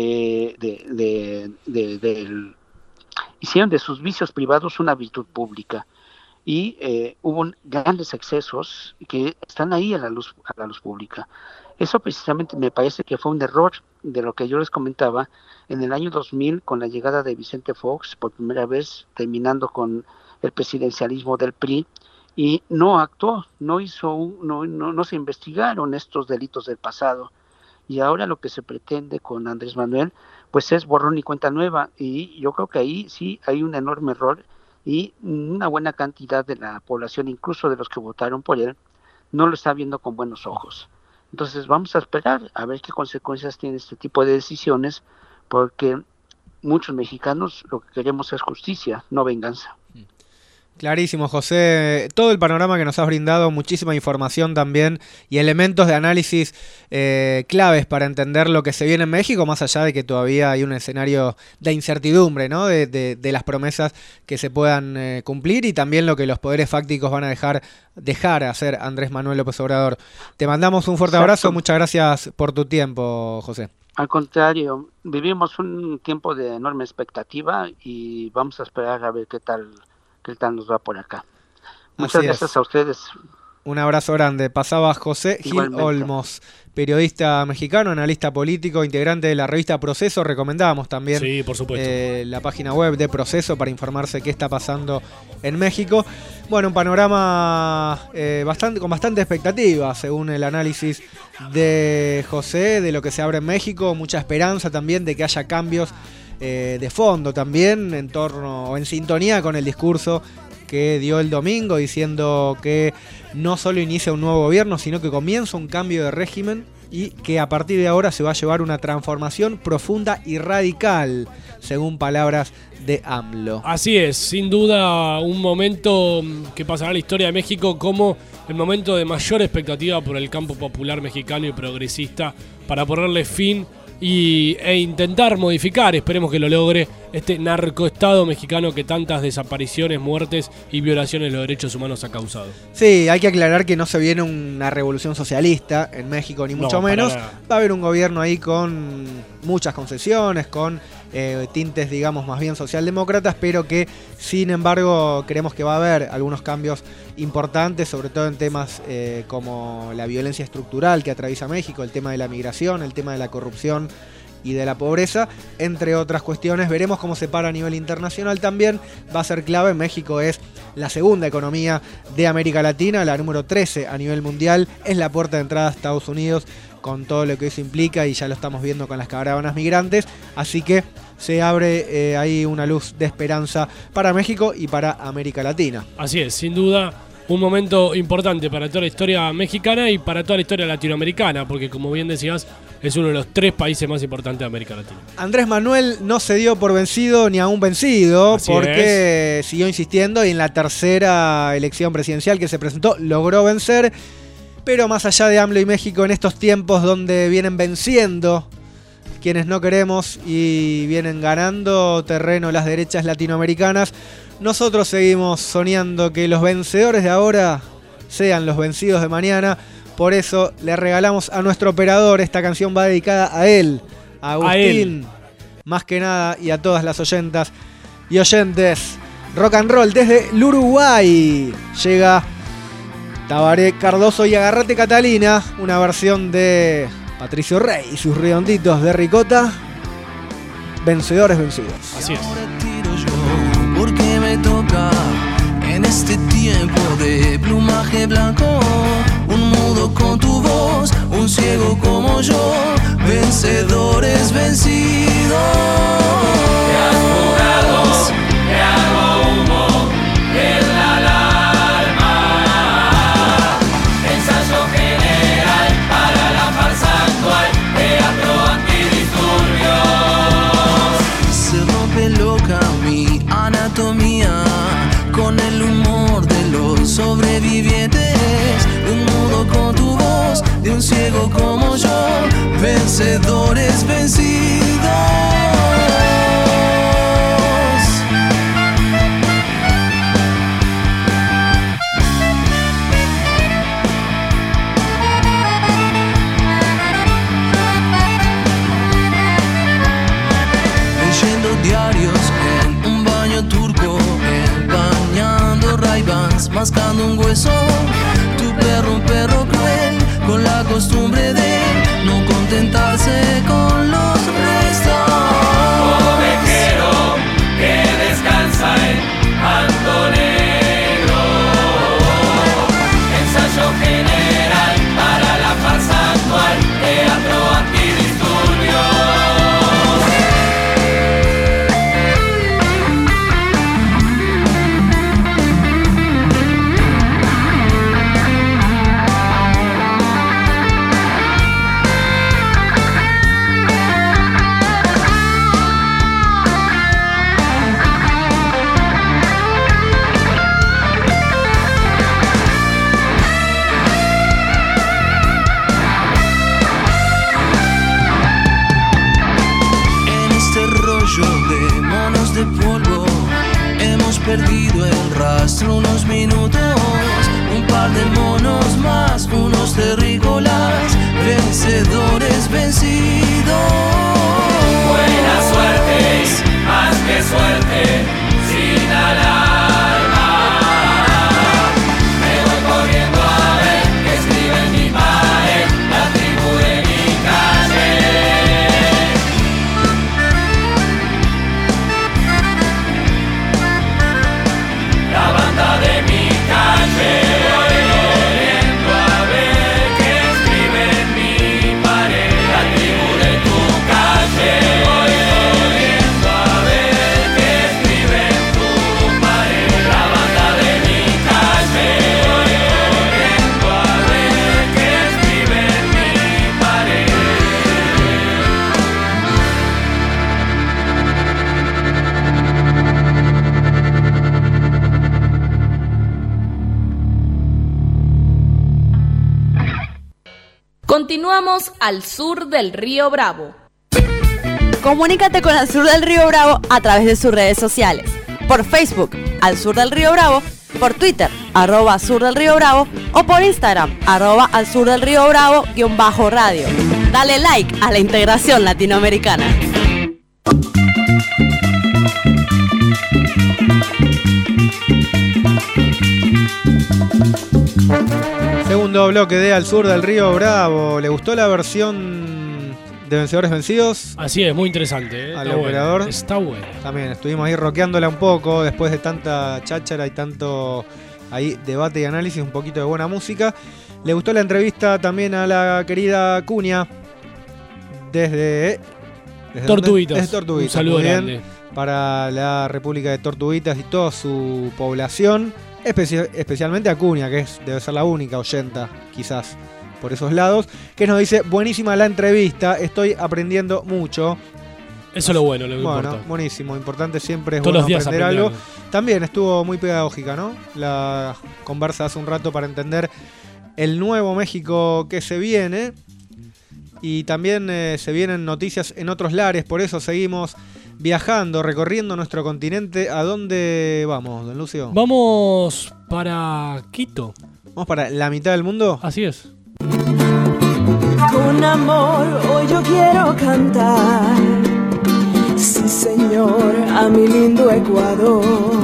hicieron de sus vicios privados una virtud pública, y hubo grandes excesos que están ahí a la luz pública. Eso precisamente me parece que fue un error de lo que yo les comentaba en el año 2000 con la llegada de Vicente Fox, por primera vez terminando con el presidencialismo del PRI, y no actuó, no se investigaron estos delitos del pasado. Y ahora lo que se pretende con Andrés Manuel, pues es borrón y cuenta nueva, y yo creo que ahí sí hay un enorme error, y una buena cantidad de la población, incluso de los que votaron por él, no lo está viendo con buenos ojos. Entonces vamos a esperar a ver qué consecuencias tiene este tipo de decisiones, porque muchos mexicanos lo que queremos es justicia, no venganza. Clarísimo, José. Todo el panorama que nos has brindado, muchísima información también y elementos de análisis claves para entender lo que se viene en México, más allá de que todavía hay un escenario de incertidumbre, ¿no?, de las promesas que se puedan cumplir, y también lo que los poderes fácticos van a dejar hacer Andrés Manuel López Obrador. Te mandamos un fuerte abrazo, muchas gracias por tu tiempo, José. Al contrario, vivimos un tiempo de enorme expectativa y vamos a esperar a ver qué tal nos va por acá. Muchas gracias a ustedes. Un abrazo grande. Pasaba José Gil Igualmente. Olmos, periodista mexicano, analista político, integrante de la revista Proceso. Recomendábamos también Sí, por supuesto. la página web de Proceso para informarse qué está pasando en México. Bueno, un panorama con bastante expectativa, según el análisis de José, de lo que se abre en México. Mucha esperanza también de que haya cambios de fondo también, en torno o en sintonía con el discurso que dio el domingo, diciendo que no solo inicia un nuevo gobierno, sino que comienza un cambio de régimen y que a partir de ahora se va a llevar una transformación profunda y radical, según palabras de AMLO. Así es, sin duda un momento que pasará a la historia de México como el momento de mayor expectativa por el campo popular mexicano y progresista para ponerle fin e intentar modificar, esperemos que lo logre, este narcoestado mexicano que tantas desapariciones, muertes y violaciones de los derechos humanos ha causado. Sí, hay que aclarar que no se viene una revolución socialista en México, ni mucho menos. Va a haber un gobierno ahí con muchas concesiones, con tintes, digamos, más bien socialdemócratas, pero que, sin embargo, creemos que va a haber algunos cambios importantes, sobre todo en temas como la violencia estructural que atraviesa México, el tema de la migración, el tema de la corrupción y de la pobreza, entre otras cuestiones. Veremos cómo se para a nivel internacional también. Va a ser clave. México es la segunda economía de América Latina, la número 13 a nivel mundial. Es la puerta de entrada a Estados Unidos, con todo lo que eso implica, y ya lo estamos viendo con las caravanas migrantes. Así que se abre ahí una luz de esperanza para México y para América Latina. Así es, sin duda, un momento importante para toda la historia mexicana y para toda la historia latinoamericana, porque como bien decías, es uno de los 3 países más importantes de América Latina. Andrés Manuel no se dio por vencido ni aún vencido, Así porque siguió insistiendo y en la tercera elección presidencial que se presentó logró vencer. Pero más allá de AMLO y México, en estos tiempos donde vienen venciendo quienes no queremos y vienen ganando terreno las derechas latinoamericanas, nosotros seguimos soñando que los vencedores de ahora sean los vencidos de mañana. Por eso le regalamos a nuestro operador, esta canción va dedicada a él, a Agustín, más que nada, y a todas las oyentas y oyentes. Rock and roll desde el Uruguay. Llega Tabaré Cardoso y Agarrate Catalina, una versión de Patricio Rey y sus redonditos de ricota. Vencedores vencidos. Así es. Porque me toca en este tiempo de plumaje blanco, un mudo con tu voz, un ciego como yo, vencedores vencidos. Te has jugado, te hago humo en la alarma. Ensayo general para la farsa actual, teatro antidisturbios. Se rompe loca mi anatomía con el humor de los sobrevivientes, de un mudo con tu voz, de un ciego como yo, vencedores vencidos. Leyendo diarios en un baño turco, bañando Ray-Bans, mascando un hueso. Tu perro, un perro cruel, con la costumbre de no contentarse con los restos. Ovejero que descansa en Alto Negro. Ensayo general para la farsa actual, teatro antidisturbios. De monos de polvo, hemos perdido el rastro unos minutos, un par de monos más, unos terrícolas, vencedores vencidos. Buena suerte, más que suerte, sin alarma, me voy corriendo a ver. Continuamos al sur del Río Bravo. Comunícate con Al Sur del Río Bravo a través de sus redes sociales. Por Facebook, Al Sur del Río Bravo, por Twitter, @Sur del Río Bravo, o por Instagram, @Al Sur del Río Bravo _radio. Dale like a la integración latinoamericana. Segundo bloque de Al Sur del Río Bravo. ¿Le gustó la versión de Vencedores Vencidos? Así es, muy interesante. Al operador. Está bueno. También estuvimos ahí rockeándola un poco después de tanta cháchara y tanto ahí debate y análisis, un poquito de buena música. ¿Le gustó la entrevista también a la querida Cunha? Desde Tortuguitas. Desde Tortuguitas. Un saludo grande para la República de Tortuguitas y toda su población, especialmente a Cunha, que debe ser la única oyenta, quizás, por esos lados, que nos dice: buenísima la entrevista, estoy aprendiendo mucho. Eso es lo bueno, lo que bueno, importa. buenísimo, importante siempre es todos bueno los días aprender algo. También estuvo muy pedagógica, ¿no? La conversa hace un rato para entender el nuevo México que se viene. Y también se vienen noticias en otros lares, por eso seguimos viajando, recorriendo nuestro continente. ¿A dónde vamos, don Lucio? Vamos para Quito. ¿Vamos para la mitad del mundo? Así es. Con amor hoy yo quiero cantar, sí señor, a mi lindo Ecuador.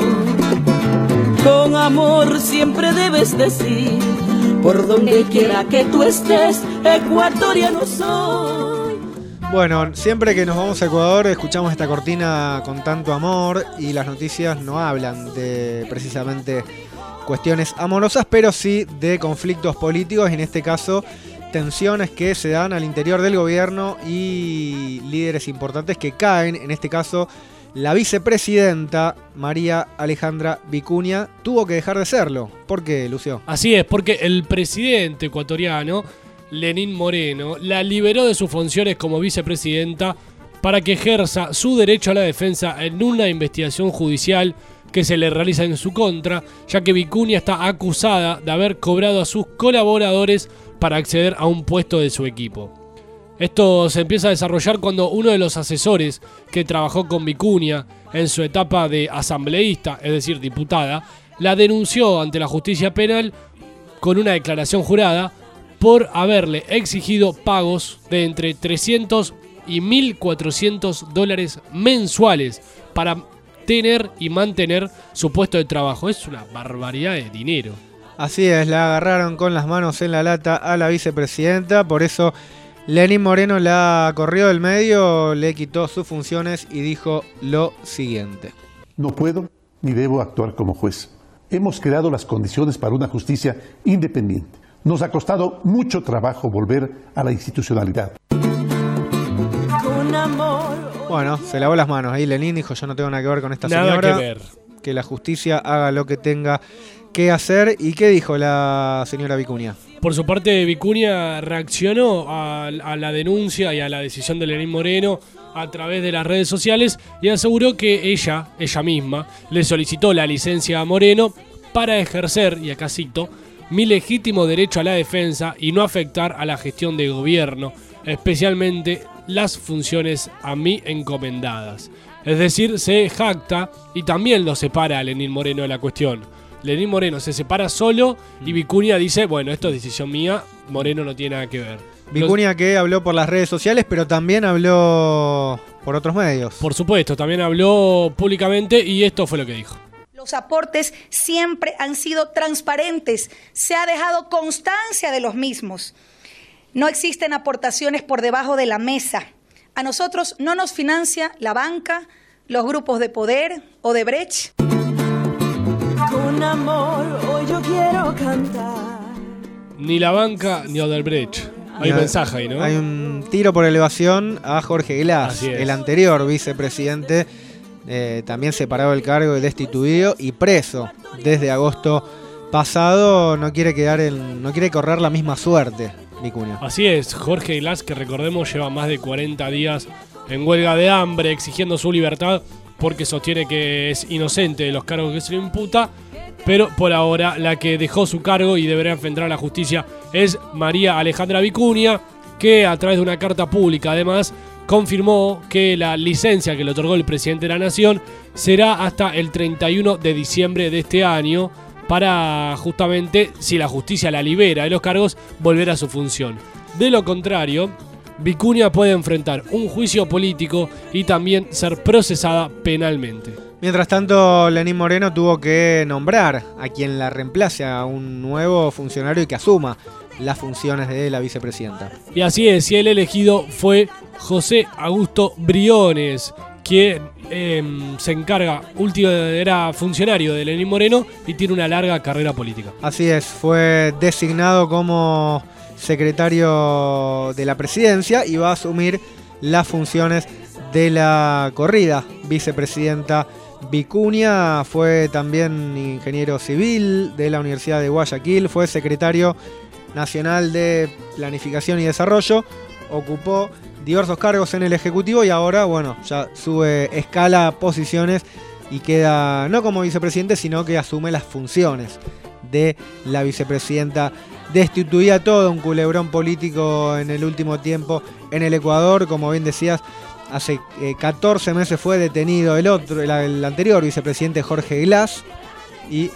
Con amor siempre debes decir, por donde quiera que tú estés, ecuatoriano soy. Bueno, siempre que nos vamos a Ecuador escuchamos esta cortina con tanto amor y las noticias no hablan de precisamente cuestiones amorosas, pero sí de conflictos políticos, y en este caso tensiones que se dan al interior del gobierno y líderes importantes que caen. En este caso, la vicepresidenta María Alejandra Vicuña tuvo que dejar de serlo. ¿Por qué, Lucio? Así es, porque el presidente ecuatoriano, Lenín Moreno, la liberó de sus funciones como vicepresidenta para que ejerza su derecho a la defensa en una investigación judicial que se le realiza en su contra, ya que Vicuña está acusada de haber cobrado a sus colaboradores para acceder a un puesto de su equipo. Esto se empieza a desarrollar cuando uno de los asesores que trabajó con Vicuña en su etapa de asambleísta, es decir, diputada, la denunció ante la justicia penal con una declaración jurada por haberle exigido pagos de entre 300 y 1.400 dólares mensuales para tener y mantener su puesto de trabajo. Es una barbaridad de dinero. Así es, la agarraron con las manos en la lata a la vicepresidenta, por eso Lenín Moreno la corrió del medio, le quitó sus funciones y dijo lo siguiente: no puedo ni debo actuar como juez. Hemos creado las condiciones para una justicia independiente. Nos ha costado mucho trabajo volver a la institucionalidad. Bueno, se lavó las manos. Ahí Lenín dijo: yo no tengo nada que ver con esta señora. Nada que ver. Que la justicia haga lo que tenga que hacer. ¿Y qué dijo la señora Vicuña? Por su parte, Vicuña reaccionó a la denuncia y a la decisión de Lenín Moreno a través de las redes sociales y aseguró que ella misma, le solicitó la licencia a Moreno para ejercer, y acá cito, mi legítimo derecho a la defensa y no afectar a la gestión de gobierno, especialmente las funciones a mí encomendadas. Es decir, se jacta y también lo separa a Lenín Moreno de la cuestión. Lenín Moreno se separa solo y Vicuña dice: bueno, esto es decisión mía, Moreno no tiene nada que ver. Vicuña que habló por las redes sociales, pero también habló por otros medios. Por supuesto, también habló públicamente y esto fue lo que dijo. Los aportes siempre han sido transparentes, se ha dejado constancia de los mismos. No existen aportaciones por debajo de la mesa. A nosotros no nos financia la banca, los grupos de poder o de Brecht. Con amor hoy yo quiero cantar. Ni la banca ni Odebrecht. Hay un mensaje ahí, ¿no? Hay un tiro por elevación a Jorge Glass, el anterior vicepresidente, también separado del cargo y destituido y preso desde agosto pasado. No quiere correr la misma suerte, Vicuña. Así es, Jorge Glass, que recordemos lleva más de 40 días en huelga de hambre exigiendo su libertad porque sostiene que es inocente de los cargos que se le imputa, pero por ahora la que dejó su cargo y deberá enfrentar a la justicia es María Alejandra Vicuña, que a través de una carta pública además confirmó que la licencia que le otorgó el presidente de la Nación será hasta el 31 de diciembre de este año para justamente, si la justicia la libera de los cargos, volver a su función. De lo contrario, Vicuña puede enfrentar un juicio político y también ser procesada penalmente. Mientras tanto, Lenín Moreno tuvo que nombrar a quien la reemplace, a un nuevo funcionario y que asuma las funciones de la vicepresidenta. Y así es, y el elegido fue José Augusto Briones, que se encarga, era funcionario de Lenín Moreno y tiene una larga carrera política. Así es, fue designado como secretario de la presidencia y va a asumir las funciones de la corrida vicepresidenta Vicuña. Fue también ingeniero civil de la Universidad de Guayaquil, fue secretario nacional de Planificación y Desarrollo, ocupó diversos cargos en el Ejecutivo y ahora, bueno, ya sube escala posiciones y queda no como vicepresidente, sino que asume las funciones de la vicepresidenta. Destituía todo un culebrón político en el último tiempo en el Ecuador, como bien decías. Hace 14 meses fue detenido el anterior vicepresidente Jorge Glass y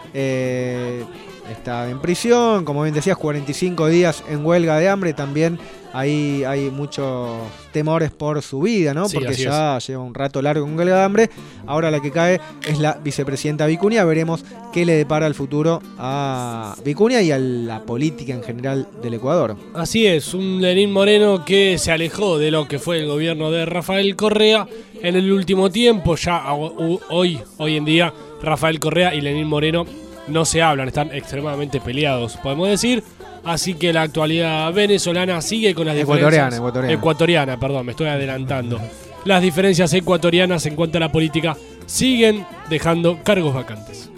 está en prisión, como bien decías, 45 días en huelga de hambre. También ahí hay muchos temores por su vida, ¿no? Sí, porque ya lleva un rato largo en huelga de hambre. Ahora la que cae es la vicepresidenta Vicuña. Veremos qué le depara el futuro a Vicuña y a la política en general del Ecuador. Así es, un Lenín Moreno que se alejó de lo que fue el gobierno de Rafael Correa en el último tiempo. Ya hoy en día Rafael Correa y Lenín Moreno no se hablan, están extremadamente peleados, podemos decir. Así que la actualidad venezolana sigue con las diferencias... Ecuatoriana, perdón, me estoy adelantando. Las diferencias ecuatorianas en cuanto a la política siguen dejando cargos vacantes.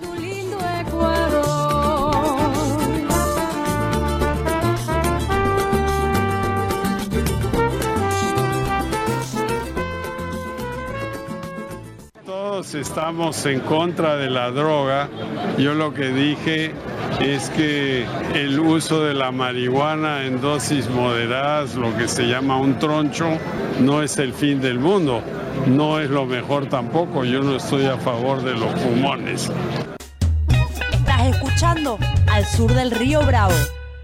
Todos estamos en contra de la droga. Yo lo que dije es que el uso de la marihuana en dosis moderadas, lo que se llama un troncho, no es el fin del mundo. No es lo mejor tampoco. Yo no estoy a favor de los fumones. Estás escuchando Al Sur del Río Bravo.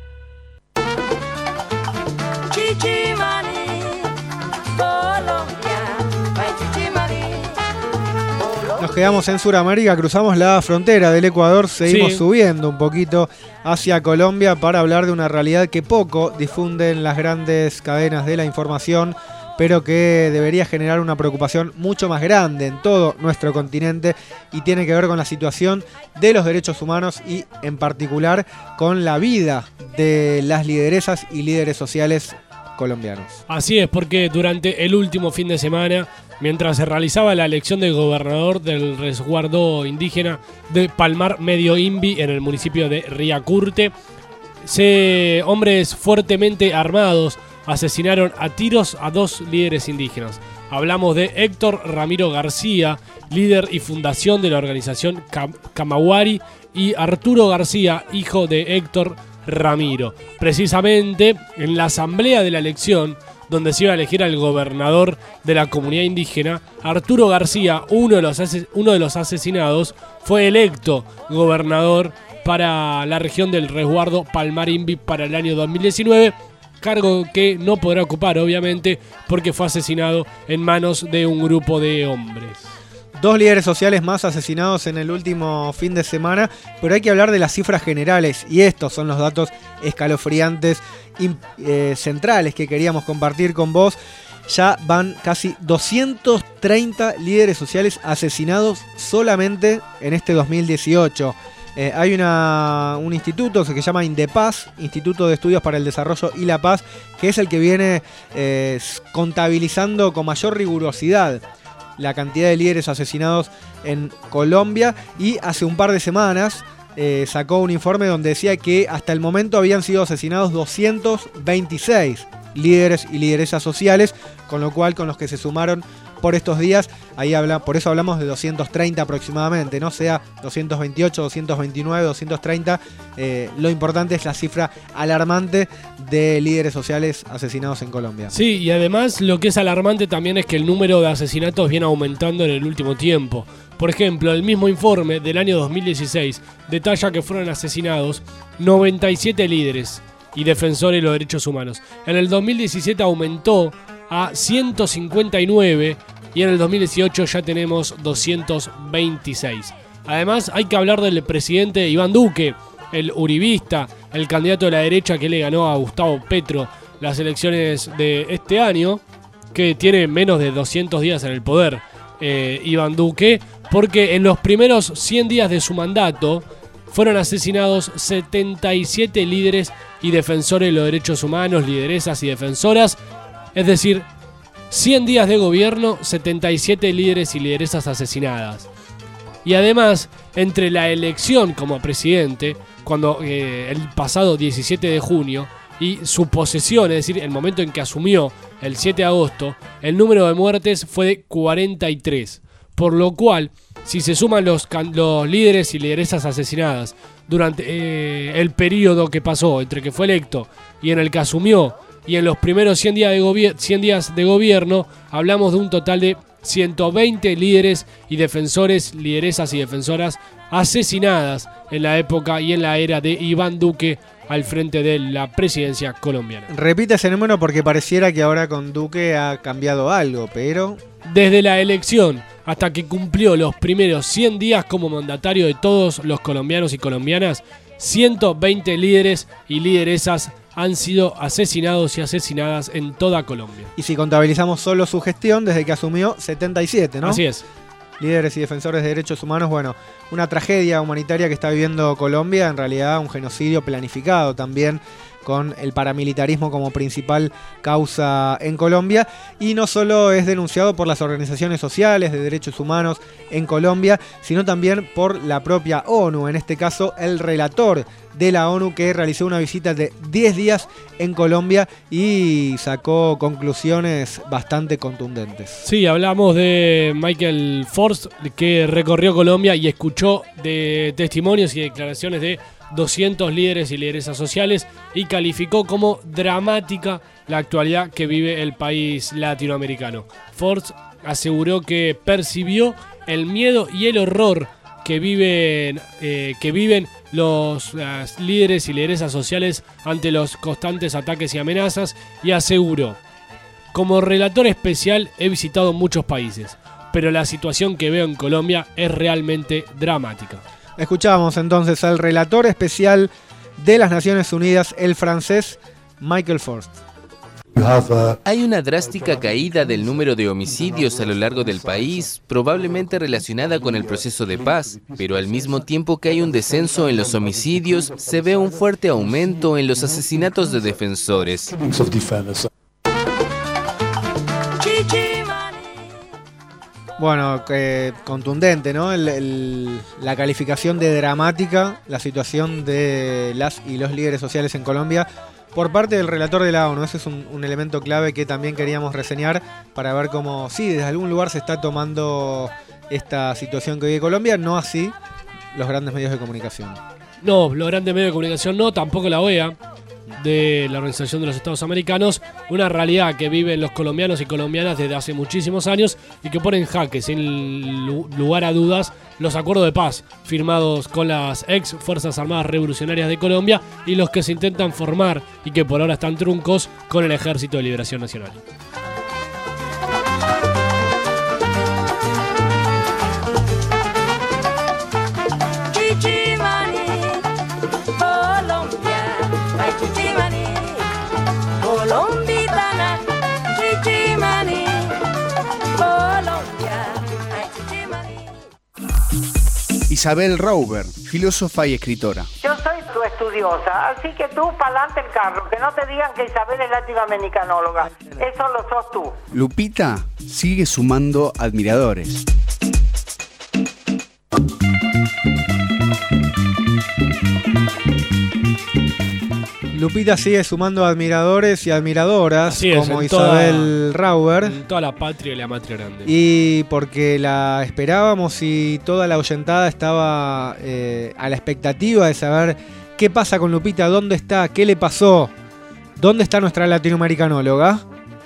Nos quedamos en Sudamérica, cruzamos la frontera del Ecuador, seguimos subiendo un poquito hacia Colombia para hablar de una realidad que poco difunden las grandes cadenas de la información, pero que debería generar una preocupación mucho más grande en todo nuestro continente y tiene que ver con la situación de los derechos humanos y en particular con la vida de las lideresas y líderes sociales colombianos. Así es, porque durante el último fin de semana, mientras se realizaba la elección del gobernador del resguardo indígena de Palmar Medio Imbi en el municipio de Riacurte, hombres fuertemente armados asesinaron a tiros a 2 líderes indígenas. Hablamos de Héctor Ramiro García, líder y fundación de la organización Camawari, y Arturo García, hijo de Héctor Ramiro. Precisamente en la asamblea de la elección, donde se iba a elegir al gobernador de la comunidad indígena, Arturo García, uno de los asesinados, fue electo gobernador para la región del resguardo Palmar Imbi para el año 2019, cargo que no podrá ocupar obviamente porque fue asesinado en manos de un grupo de hombres. 2 líderes sociales más asesinados en el último fin de semana, pero hay que hablar de las cifras generales y estos son los datos escalofriantes centrales que queríamos compartir con vos. Ya van casi 230 líderes sociales asesinados solamente en este 2018. Hay un instituto que se llama INDEPAZ, Instituto de Estudios para el Desarrollo y la Paz, que es el que viene contabilizando con mayor rigurosidad la cantidad de líderes asesinados en Colombia, y hace un par de semanas sacó un informe donde decía que hasta el momento habían sido asesinados 226 líderes y lideresas sociales, con lo cual con los que se sumaron por estos días. Por eso hablamos de 230 aproximadamente, no sea 228, 229, 230. Lo importante es la cifra alarmante de líderes sociales asesinados en Colombia. Sí, y además lo que es alarmante también es que el número de asesinatos viene aumentando en el último tiempo. Por ejemplo, el mismo informe del año 2016 detalla que fueron asesinados 97 líderes y defensores de los derechos humanos. En el 2017 aumentó a 159 y en el 2018 ya tenemos 226. Además, hay que hablar del presidente Iván Duque, el uribista, el candidato de la derecha que le ganó a Gustavo Petro las elecciones de este año, que tiene menos de 200 días en el poder, Iván Duque, porque en los primeros 100 días de su mandato fueron asesinados 77 líderes y defensores de los derechos humanos, lideresas y defensoras. Es decir, 100 días de gobierno, 77 líderes y lideresas asesinadas. Y además, entre la elección como presidente, cuando el pasado 17 de junio, y su posesión, es decir, el momento en que asumió el 7 de agosto, el número de muertes fue de 43. Por lo cual, si se suman los líderes y lideresas asesinadas durante el periodo que pasó entre que fue electo y en el que asumió, y en los primeros 100 días de gobierno, hablamos de un total de 120 líderes y defensores, lideresas y defensoras asesinadas en la época y en la era de Iván Duque al frente de la presidencia colombiana. Repite ese número porque pareciera que ahora con Duque ha cambiado algo, pero... Desde la elección hasta que cumplió los primeros 100 días como mandatario de todos los colombianos y colombianas, 120 líderes y lideresas han sido asesinados y asesinadas en toda Colombia. Y si contabilizamos solo su gestión, desde que asumió, 77, ¿no? Así es. Líderes y defensores de derechos humanos, bueno, una tragedia humanitaria que está viviendo Colombia, en realidad un genocidio planificado también, con el paramilitarismo como principal causa en Colombia, y no solo es denunciado por las organizaciones sociales de derechos humanos en Colombia, sino también por la propia ONU, en este caso el relator de la ONU, que realizó una visita de 10 días en Colombia y sacó conclusiones bastante contundentes. Sí, hablamos de Michael Forst, que recorrió Colombia y escuchó de testimonios y declaraciones de 200 líderes y lideresas sociales y calificó como dramática la actualidad que vive el país latinoamericano. Forst aseguró que percibió el miedo y el horror que viven los líderes y lideresas sociales ante los constantes ataques y amenazas, y aseguró: como relator especial he visitado muchos países, pero la situación que veo en Colombia es realmente dramática. Escuchábamos entonces al relator especial de las Naciones Unidas, el francés Michael Forst. Hay una drástica caída del número de homicidios a lo largo del país, probablemente relacionada con el proceso de paz, pero al mismo tiempo que hay un descenso en los homicidios, se ve un fuerte aumento en los asesinatos de defensores. Bueno, contundente, ¿no? La calificación de dramática, la situación de las y los líderes sociales en Colombia por parte del relator de la ONU. Ese es un elemento clave que también queríamos reseñar para ver cómo, sí, desde algún lugar se está tomando esta situación que vive Colombia, no así los grandes medios de comunicación. No, los grandes medios de comunicación no, tampoco la OEA, de la Organización de los Estados Americanos, una realidad que viven los colombianos y colombianas desde hace muchísimos años y que pone en jaque, sin lugar a dudas, los acuerdos de paz firmados con las ex Fuerzas Armadas Revolucionarias de Colombia y los que se intentan formar y que por ahora están truncos con el Ejército de Liberación Nacional. Isabel Rauber, filósofa y escritora. Yo soy tu estudiosa, así que tú pa'lante el carro, que no te digan que Isabel es latinoamericanóloga, eso lo sos tú. Lupita sigue sumando admiradores. Lupita sigue sumando admiradores y admiradoras, Así es, como en Isabel Rauber. En toda la patria y la matria grande. Y porque la esperábamos y toda la oyentada estaba a la expectativa de saber qué pasa con Lupita, dónde está, qué le pasó, dónde está nuestra latinoamericanóloga.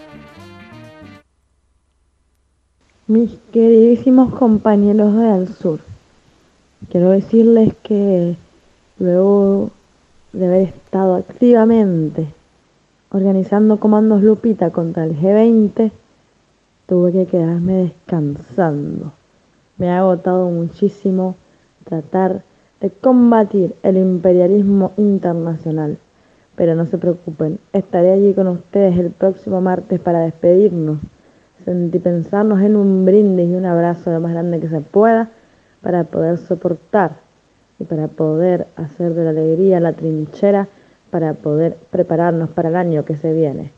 Mis queridísimos compañeros de Al Sur, quiero decirles que luego de haber estado activamente organizando comandos Lupita contra el G20, tuve que quedarme descansando. Me ha agotado muchísimo tratar de combatir el imperialismo internacional. Pero no se preocupen, estaré allí con ustedes el próximo martes para despedirnos, pensarnos en un brindis y un abrazo lo más grande que se pueda para poder soportar y para poder hacer de la alegría la trinchera, para poder prepararnos para el año que se viene.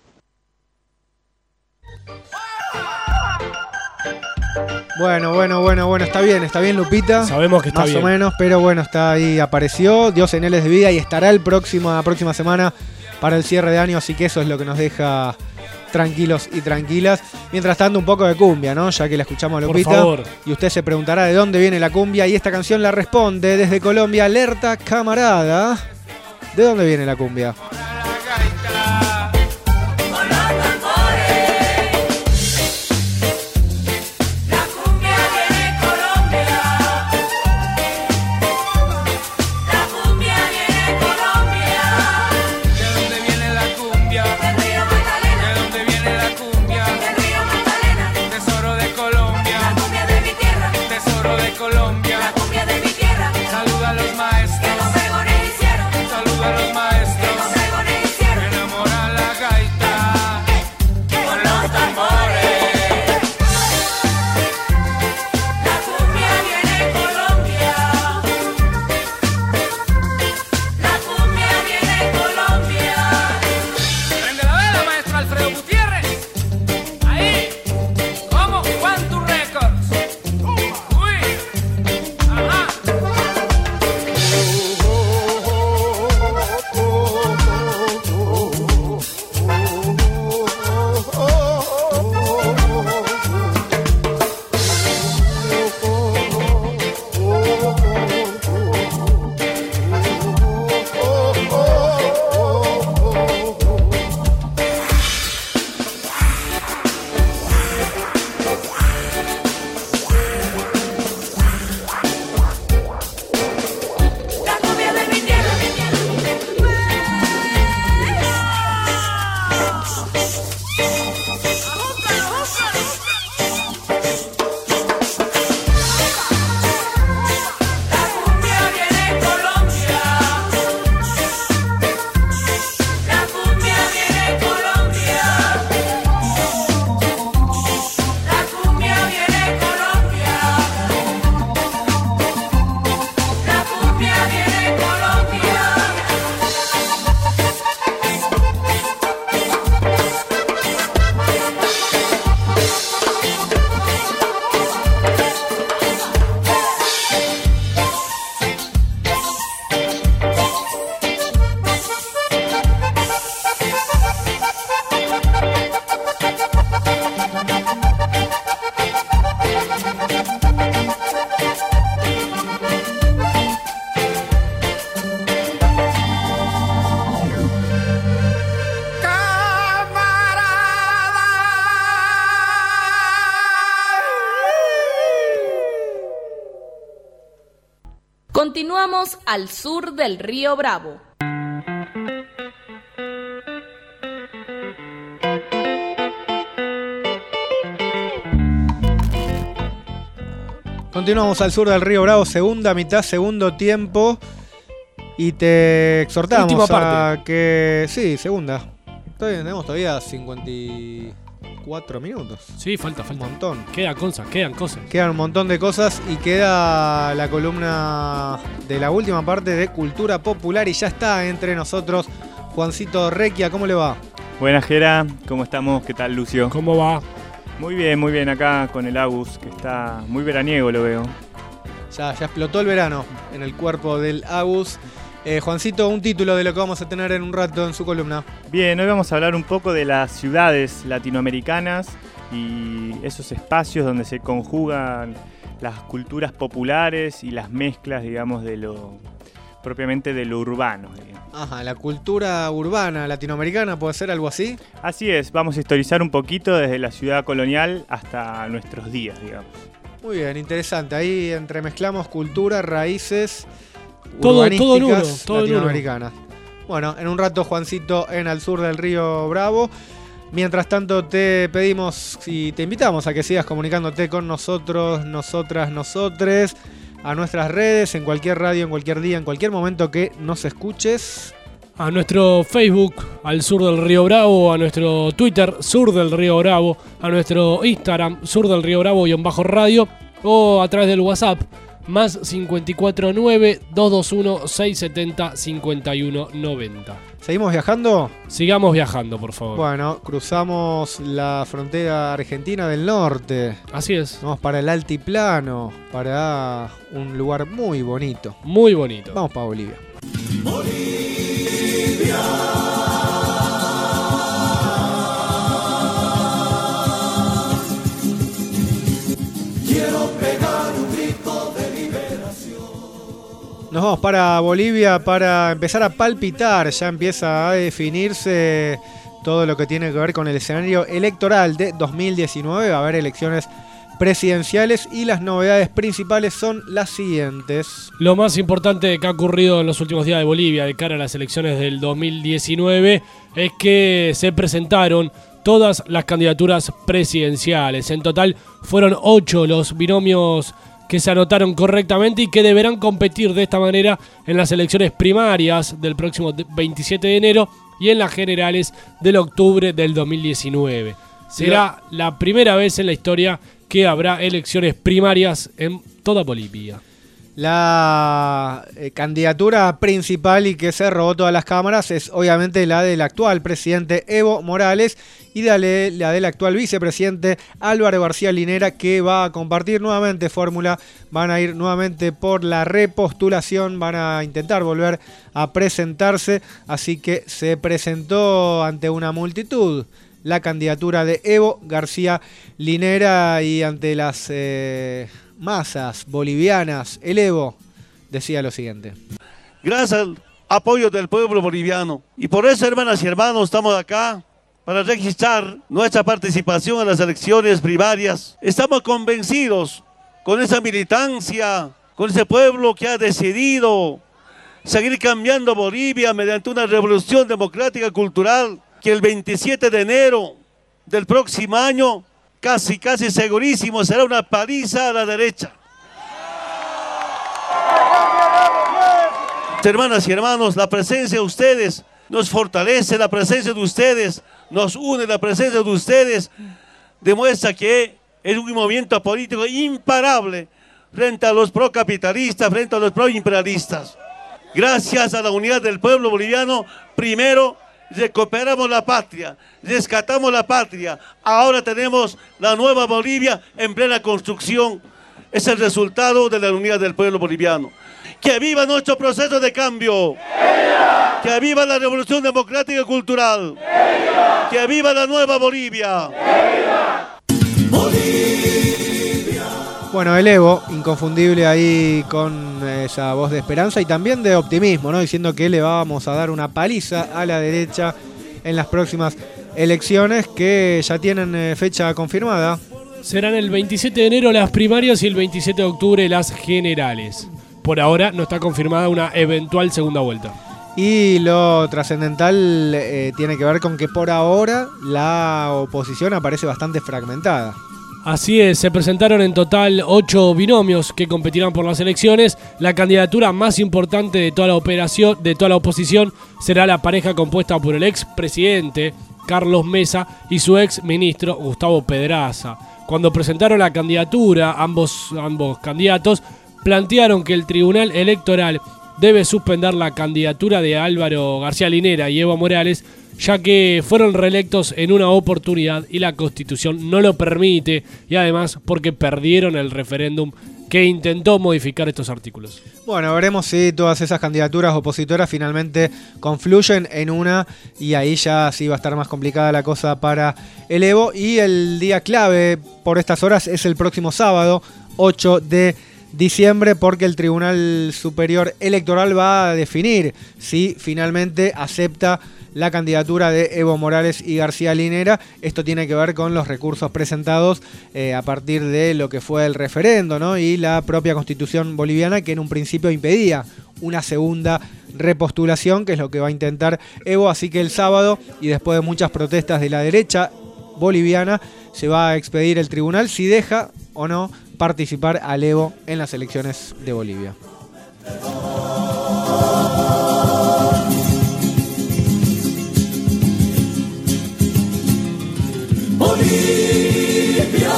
Bueno, está bien Lupita. Sabemos que está bien. Más o menos, pero bueno, está ahí, apareció, dio señales de vida y estará la próxima semana para el cierre de año, así que eso es lo que nos deja tranquilos y tranquilas. Mientras tanto, un poco de cumbia, ¿no? Ya que la escuchamos a Lupita. Por favor. Y usted se preguntará de dónde viene la cumbia, y esta canción la responde desde Colombia, Alerta Camarada. ¿De dónde viene la cumbia? Continuamos al sur del río Bravo. Continuamos al sur del río Bravo, segunda mitad, segundo tiempo. Y te exhortamos Última a parte. que... Sí, segunda. Tenemos todavía 54 minutos. Sí, falta. Un montón. Quedan cosas. Quedan un montón de cosas y queda la columna de la última parte de Cultura Popular y ya está entre nosotros Juancito Requia. ¿Cómo le va? Buenas, Gera. ¿Cómo estamos? ¿Qué tal, Lucio? ¿Cómo va? Muy bien acá con el Agus, que está muy veraniego, lo veo. Ya explotó el verano en el cuerpo del Agus. Juancito, un título de lo que vamos a tener en un rato en su columna. Bien, hoy vamos a hablar un poco de las ciudades latinoamericanas y esos espacios donde se conjugan las culturas populares y las mezclas, digamos, propiamente de lo urbano. Digamos. Ajá, la cultura urbana latinoamericana, ¿puede ser algo así? Así es, vamos a historizar un poquito desde la ciudad colonial hasta nuestros días, digamos. Muy bien, interesante. Ahí entremezclamos cultura, raíces urbanísticas latinoamericanas. Bueno, en un rato, Juancito, en Al Sur del Río Bravo. Mientras tanto, te pedimos y te invitamos a que sigas comunicándote con nosotros, nosotras, nosotres, a nuestras redes, en cualquier radio, en cualquier día, en cualquier momento que nos escuches. A nuestro Facebook, Al Sur del Río Bravo, a nuestro Twitter, Sur del Río Bravo, a nuestro Instagram, Sur del Río Bravo-radio, o a través del WhatsApp, más 549-221-670-5190. ¿Seguimos viajando? Sigamos viajando, por favor. Bueno, cruzamos la frontera argentina del norte. Así es. Vamos para el altiplano, para un lugar muy bonito. Muy bonito. Vamos para Bolivia. Quiero pegar un grito de liberación. Nos vamos para Bolivia para empezar a palpitar. Ya empieza a definirse todo lo que tiene que ver con el escenario electoral de 2019. Va a haber elecciones presidenciales y las novedades principales son las siguientes. Lo más importante que ha ocurrido en los últimos días de Bolivia de cara a las elecciones del 2019 es que se presentaron todas las candidaturas presidenciales. En total fueron 8 los binomios que se anotaron correctamente y que deberán competir de esta manera en las elecciones primarias del próximo 27 de enero y en las generales del octubre del 2019. Será la primera vez en la historia que habrá elecciones primarias en toda Bolivia. La candidatura principal y que se robó todas las cámaras es obviamente la del actual presidente Evo Morales y la del actual vicepresidente Álvaro García Linera, que va a compartir nuevamente fórmula, van a ir nuevamente por la repostulación, van a intentar volver a presentarse, así que se presentó ante una multitud la candidatura de Evo García Linera y ante las masas bolivianas, el Evo decía lo siguiente. Gracias al apoyo del pueblo boliviano. Y por eso, hermanas y hermanos, estamos acá para registrar nuestra participación en las elecciones primarias. Estamos convencidos con esa militancia, con ese pueblo que ha decidido seguir cambiando Bolivia mediante una revolución democrática cultural, que el 27 de enero del próximo año, casi segurísimo, será una paliza a la derecha. Hermanas y hermanos, la presencia de ustedes nos fortalece, la presencia de ustedes nos une, la presencia de ustedes demuestra que es un movimiento político imparable frente a los procapitalistas, frente a los proimperialistas. Gracias a la unidad del pueblo boliviano, primero recuperamos la patria, rescatamos la patria, ahora tenemos la nueva Bolivia en plena construcción. Es el resultado de la unidad del pueblo boliviano. ¡Que viva nuestro proceso de cambio! ¡Viva! ¡Que viva la revolución democrática y cultural! ¡Viva! ¡Que viva la nueva Bolivia! ¡Viva! Bolivia. Bueno, el Evo, inconfundible ahí con esa voz de esperanza y también de optimismo, ¿no? Diciendo que le vamos a dar una paliza a la derecha en las próximas elecciones que ya tienen fecha confirmada. Serán el 27 de enero las primarias y el 27 de octubre las generales. Por ahora no está confirmada una eventual segunda vuelta. Y lo trascendental tiene que ver con que por ahora la oposición aparece bastante fragmentada. Así es, se presentaron en total 8 binomios que competirán por las elecciones. La candidatura más importante de toda la oposición será la pareja compuesta por el expresidente Carlos Mesa y su ex ministro Gustavo Pedraza. Cuando presentaron la candidatura, ambos candidatos plantearon que el Tribunal Electoral debe suspender la candidatura de Álvaro García Linera y Evo Morales ya que fueron reelectos en una oportunidad y la Constitución no lo permite, y además porque perdieron el referéndum que intentó modificar estos artículos. Bueno, veremos si todas esas candidaturas opositoras finalmente confluyen en una, y ahí ya sí va a estar más complicada la cosa para el Evo. Y el día clave por estas horas es el próximo sábado, 8 de diciembre, porque el Tribunal Superior Electoral va a definir si finalmente acepta la candidatura de Evo Morales y García Linera. Esto tiene que ver con los recursos presentados a partir de lo que fue el referendo, ¿no? Y la propia Constitución boliviana, que en un principio impedía una segunda repostulación, que es lo que va a intentar Evo. Así que el sábado, y después de muchas protestas de la derecha boliviana, se va a expedir el tribunal si deja o no participar al Evo en las elecciones de Bolivia. Bolivia,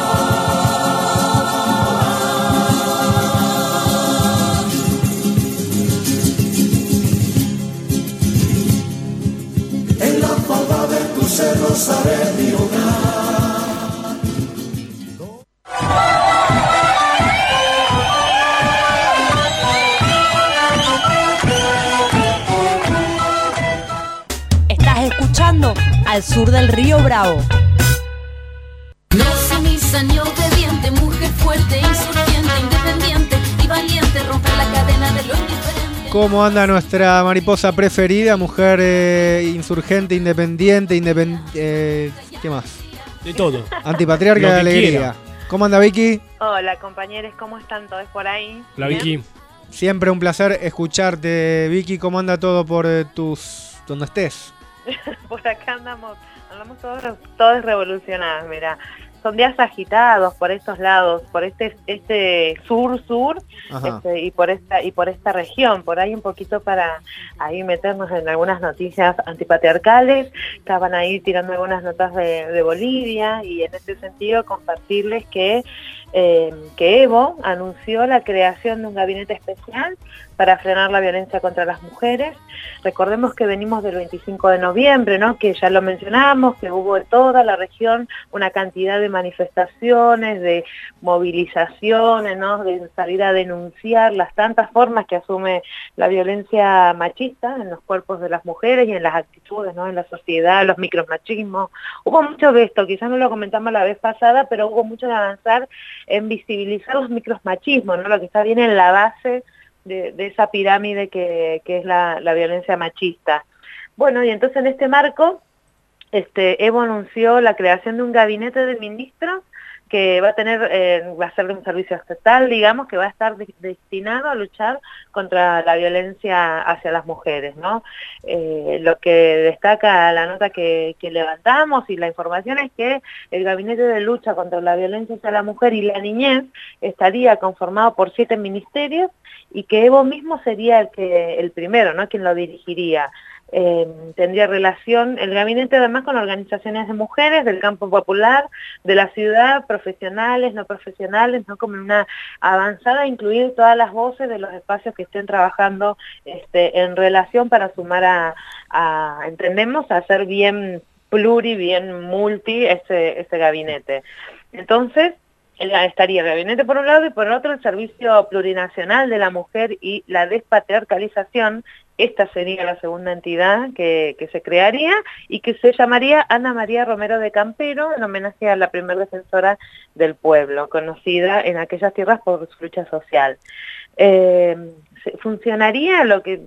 en la falda de tus cerros haré mi hogar. Estás escuchando Al Sur del Río Bravo. No sumisa ni obediente, mujer fuerte, insurgente, independiente y valiente, romper la cadena de lo indiferente. ¿Cómo anda nuestra mariposa preferida? Mujer insurgente, independiente, ¿qué más? De todo. Antipatriarca de alegría. Quiera. ¿Cómo anda, Vicky? Hola, compañeros, ¿cómo están todos por ahí? Hola, Vicky. Siempre un placer escucharte, Vicky. ¿Cómo anda todo por donde estés? Por acá andamos todos revolucionados, mira. Son días agitados por estos lados, por este sur y por esta región. Por ahí un poquito para ahí meternos en algunas noticias antipatriarcales. Estaban ahí tirando algunas notas de Bolivia, y en ese sentido compartirles que Evo anunció la creación de un gabinete especial para frenar la violencia contra las mujeres. Recordemos que venimos del 25 de noviembre, ¿no? Que ya lo mencionamos, que hubo en toda la región una cantidad de manifestaciones, de movilizaciones, ¿no? De salir a denunciar las tantas formas que asume la violencia machista en los cuerpos de las mujeres y en las actitudes, ¿no? En la sociedad, los micromachismos. Hubo mucho de esto, quizás no lo comentamos la vez pasada, pero hubo mucho de avanzar en visibilizar los micromachismos, ¿no? Lo que está bien en la base de esa pirámide que es la violencia machista. Bueno, y entonces en este marco, Evo anunció la creación de un gabinete de ministros que va a ser de un servicio estatal, digamos, que va a estar destinado a luchar contra la violencia hacia las mujeres, ¿no? Lo que destaca la nota que levantamos y la información es que el Gabinete de Lucha contra la Violencia hacia la Mujer y la Niñez estaría conformado por 7 ministerios, y que Evo mismo sería el primero, ¿no? Quien lo dirigiría. Tendría relación el gabinete además con organizaciones de mujeres del campo popular, de la ciudad, profesionales, no profesionales, ¿no? Como una avanzada, incluir todas las voces de los espacios que estén trabajando en relación para sumar entendemos, a hacer bien bien multi ese gabinete. Entonces, estaría el gabinete por un lado, y por el otro el Servicio Plurinacional de la Mujer y la Despatriarcalización. Esta sería la segunda entidad que se crearía, y que se llamaría Ana María Romero de Campero, en homenaje a la primera defensora del pueblo, conocida en aquellas tierras por su lucha social. Funcionaría lo que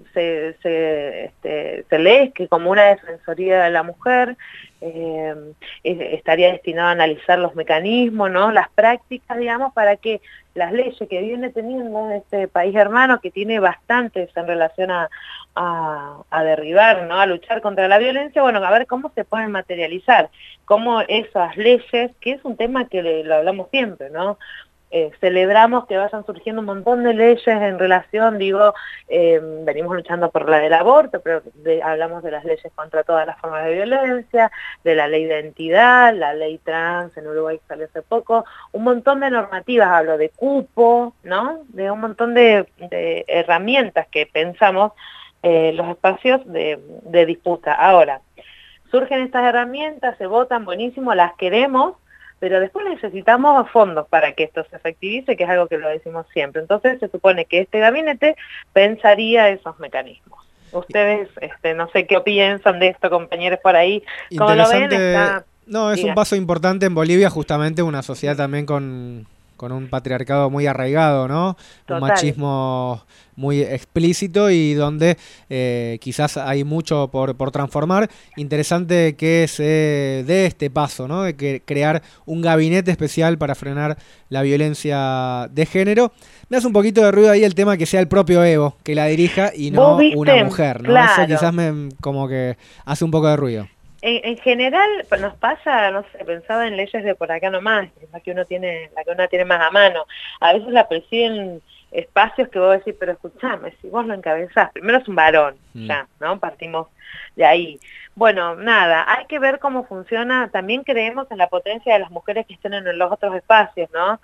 se lee que como una defensoría de la mujer. Estaría destinado a analizar los mecanismos, ¿no? Las prácticas, digamos, para que las leyes que viene teniendo este país hermano, que tiene bastantes en relación a derribar, ¿no? A luchar contra la violencia, bueno, a ver cómo se pueden materializar, cómo esas leyes, que es un tema que lo hablamos siempre, ¿no? Celebramos que vayan surgiendo un montón de leyes en relación, venimos luchando por la del aborto, pero hablamos de las leyes contra todas las formas de violencia, de la ley de identidad, la ley trans, en Uruguay salió hace poco, un montón de normativas, hablo de cupo, ¿no? De un montón de herramientas que pensamos los espacios de disputa. Ahora, surgen estas herramientas, se votan, buenísimo, las queremos, pero después necesitamos fondos para que esto se efectivice, que es algo que lo decimos siempre. Entonces se supone que este gabinete pensaría esos mecanismos. Ustedes, no sé qué piensan de esto, compañeros por ahí. Como lo ven, es un paso importante en Bolivia, justamente una sociedad también con un patriarcado muy arraigado, ¿no? Total. Un machismo muy explícito y donde quizás hay mucho por transformar. Interesante que se dé este paso, ¿no? De que crear un gabinete especial para frenar la violencia de género. Me hace un poquito de ruido ahí el tema que sea el propio Evo que la dirija y no una mujer, ¿no? Claro. Eso quizás como que hace un poco de ruido. En general nos pasa, no sé, pensaba en leyes de por acá nomás, la que uno tiene más a mano. A veces la persiguen espacios que vos decís, pero escuchame, si vos lo encabezás, primero es un varón, ya, ¿no? Partimos de ahí. Bueno, nada, hay que ver cómo funciona. También creemos en la potencia de las mujeres que estén en los otros espacios, ¿no?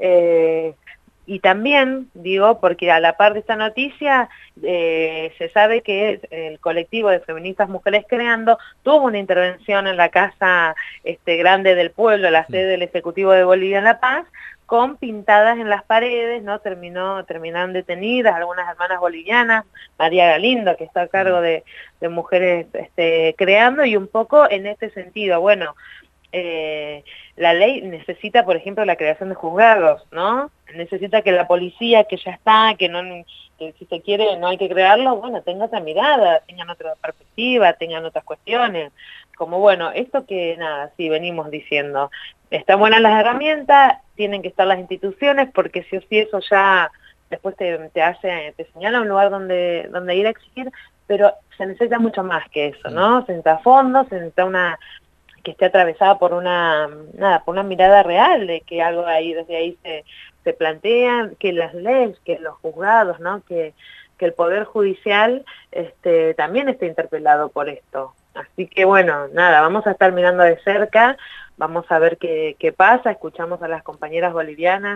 Y también, digo, porque a la par de esta noticia, se sabe que el colectivo de feministas Mujeres Creando tuvo una intervención en la Casa Grande del Pueblo, la sede del Ejecutivo de Bolivia en La Paz, con pintadas en las paredes, ¿no? Terminaron detenidas algunas hermanas bolivianas, María Galindo, que está a cargo de Mujeres Creando, y un poco en este sentido, bueno, la ley necesita, por ejemplo, la creación de juzgados, ¿no? Necesita que la policía, que ya está, que si se quiere no hay que crearlo, bueno, tenga otra mirada, tengan otra perspectiva, tengan otras cuestiones. Como bueno, esto que nada, sí, venimos diciendo, están buenas las herramientas, tienen que estar las instituciones, porque si o sí eso ya después te señala un lugar donde ir a exigir, pero se necesita mucho más que eso, ¿no? Se necesita fondos, se necesita que esté atravesada por una mirada real de que algo ahí, desde ahí se plantea, que las leyes, que los juzgados, ¿no? Que el Poder Judicial también esté interpelado por esto. Así que bueno, nada, vamos a estar mirando de cerca, vamos a ver qué pasa, escuchamos a las compañeras bolivianas,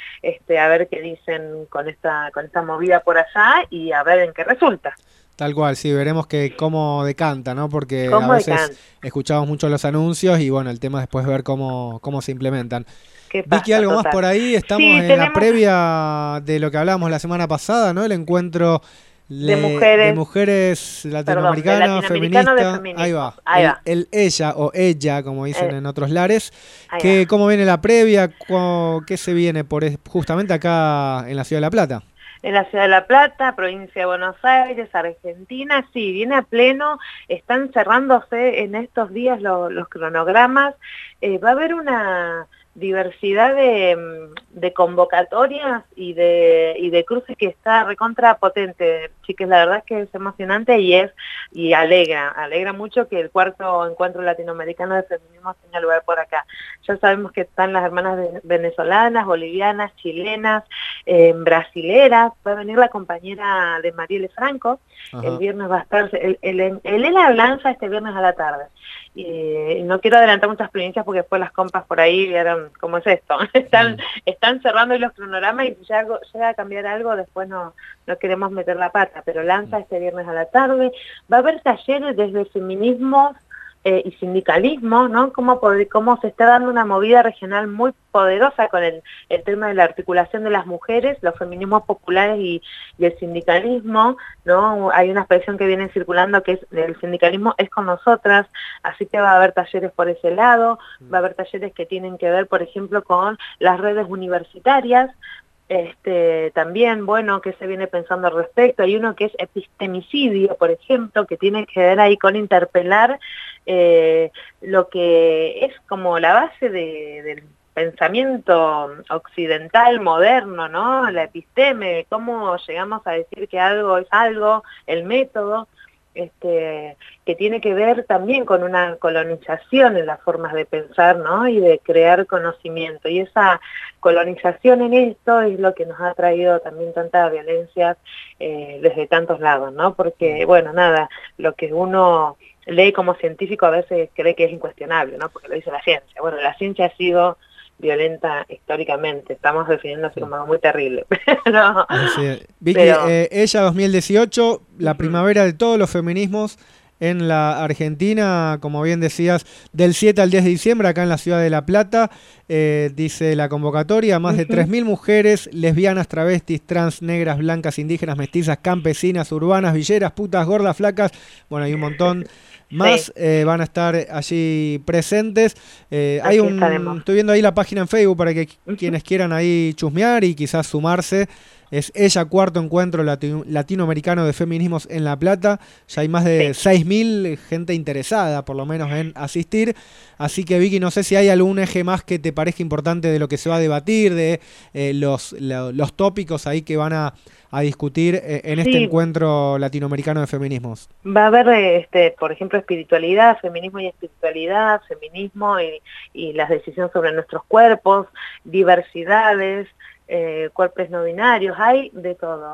a ver qué dicen con esta movida por allá y a ver en qué resulta. Tal cual, sí, veremos cómo decanta, ¿no? Porque a veces escuchamos mucho los anuncios y bueno, el tema es después ver cómo se implementan. Vicky, ¿algo más por ahí? Estamos en la previa de lo que hablábamos la semana pasada, ¿no? El encuentro de mujeres latinoamericanas, feministas. Ahí va. El ella o ella, como dicen en otros lares. ¿Cómo viene la previa? ¿Qué se viene justamente acá en la Ciudad de La Plata? En la Ciudad de La Plata, provincia de Buenos Aires, Argentina, sí, viene a pleno, están cerrándose en estos días los cronogramas, va a haber una diversidad de convocatorias y de cruces que está recontra potente, chicas, la verdad es que es emocionante y alegra mucho que el cuarto encuentro latinoamericano de feminismo tenga lugar por acá. Ya sabemos que están las hermanas venezolanas, bolivianas, chilenas, brasileras, va a venir la compañera de Marielle Franco. Ajá. El viernes va a estar, Elena lanza este viernes a la tarde. No quiero adelantar muchas provincias porque después las compas por ahí vieron cómo es esto. Están cerrando los cronogramas y si llega a cambiar algo, después no queremos meter la pata, pero lanza este viernes a la tarde. Va a haber talleres desde feminismo y sindicalismo, ¿no? Cómo se está dando una movida regional muy poderosa con el tema de la articulación de las mujeres, los feminismos populares y el sindicalismo, ¿no? Hay una expresión que viene circulando que es el sindicalismo es con nosotras, así que va a haber talleres por ese lado, va a haber talleres que tienen que ver, por ejemplo, con las redes universitarias. También, bueno, que se viene pensando al respecto, hay uno que es epistemicidio, por ejemplo, que tiene que ver ahí con interpelar lo que es como la base del pensamiento occidental moderno, ¿no? La episteme, cómo llegamos a decir que algo es algo, el método, que tiene que ver también con una colonización en las formas de pensar, ¿no? Y de crear conocimiento. Y esa colonización en esto es lo que nos ha traído también tanta violencia desde tantos lados, ¿no? Porque, bueno, nada, lo que uno lee como científico a veces cree que es incuestionable, ¿no? Porque lo dice la ciencia. Bueno, la ciencia ha sido violenta históricamente. Estamos definiendo así como algo muy terrible. Pero, Vicky, ella 2018, la primavera de todos los feminismos en la Argentina, como bien decías, del 7 al 10 de diciembre, acá en la ciudad de La Plata, dice la convocatoria, más de 3.000 mujeres, lesbianas, travestis, trans, negras, blancas, indígenas, mestizas, campesinas, urbanas, villeras, putas, gordas, flacas, bueno, hay un montón más, van a estar allí presentes. Estoy viendo ahí la página en Facebook para que quienes quieran ahí chusmear y quizás sumarse. Es ella, cuarto encuentro latinoamericano de feminismos en La Plata. Ya hay más de 6.000 gente interesada, por lo menos, en asistir. Así que, Vicky, no sé si hay algún eje más que te parezca importante de lo que se va a debatir, de los tópicos ahí que van a discutir en este encuentro latinoamericano de feminismos. Va a haber, por ejemplo, espiritualidad, feminismo y espiritualidad, feminismo y las decisiones sobre nuestros cuerpos, diversidades, cuerpos no binarios, hay de todo.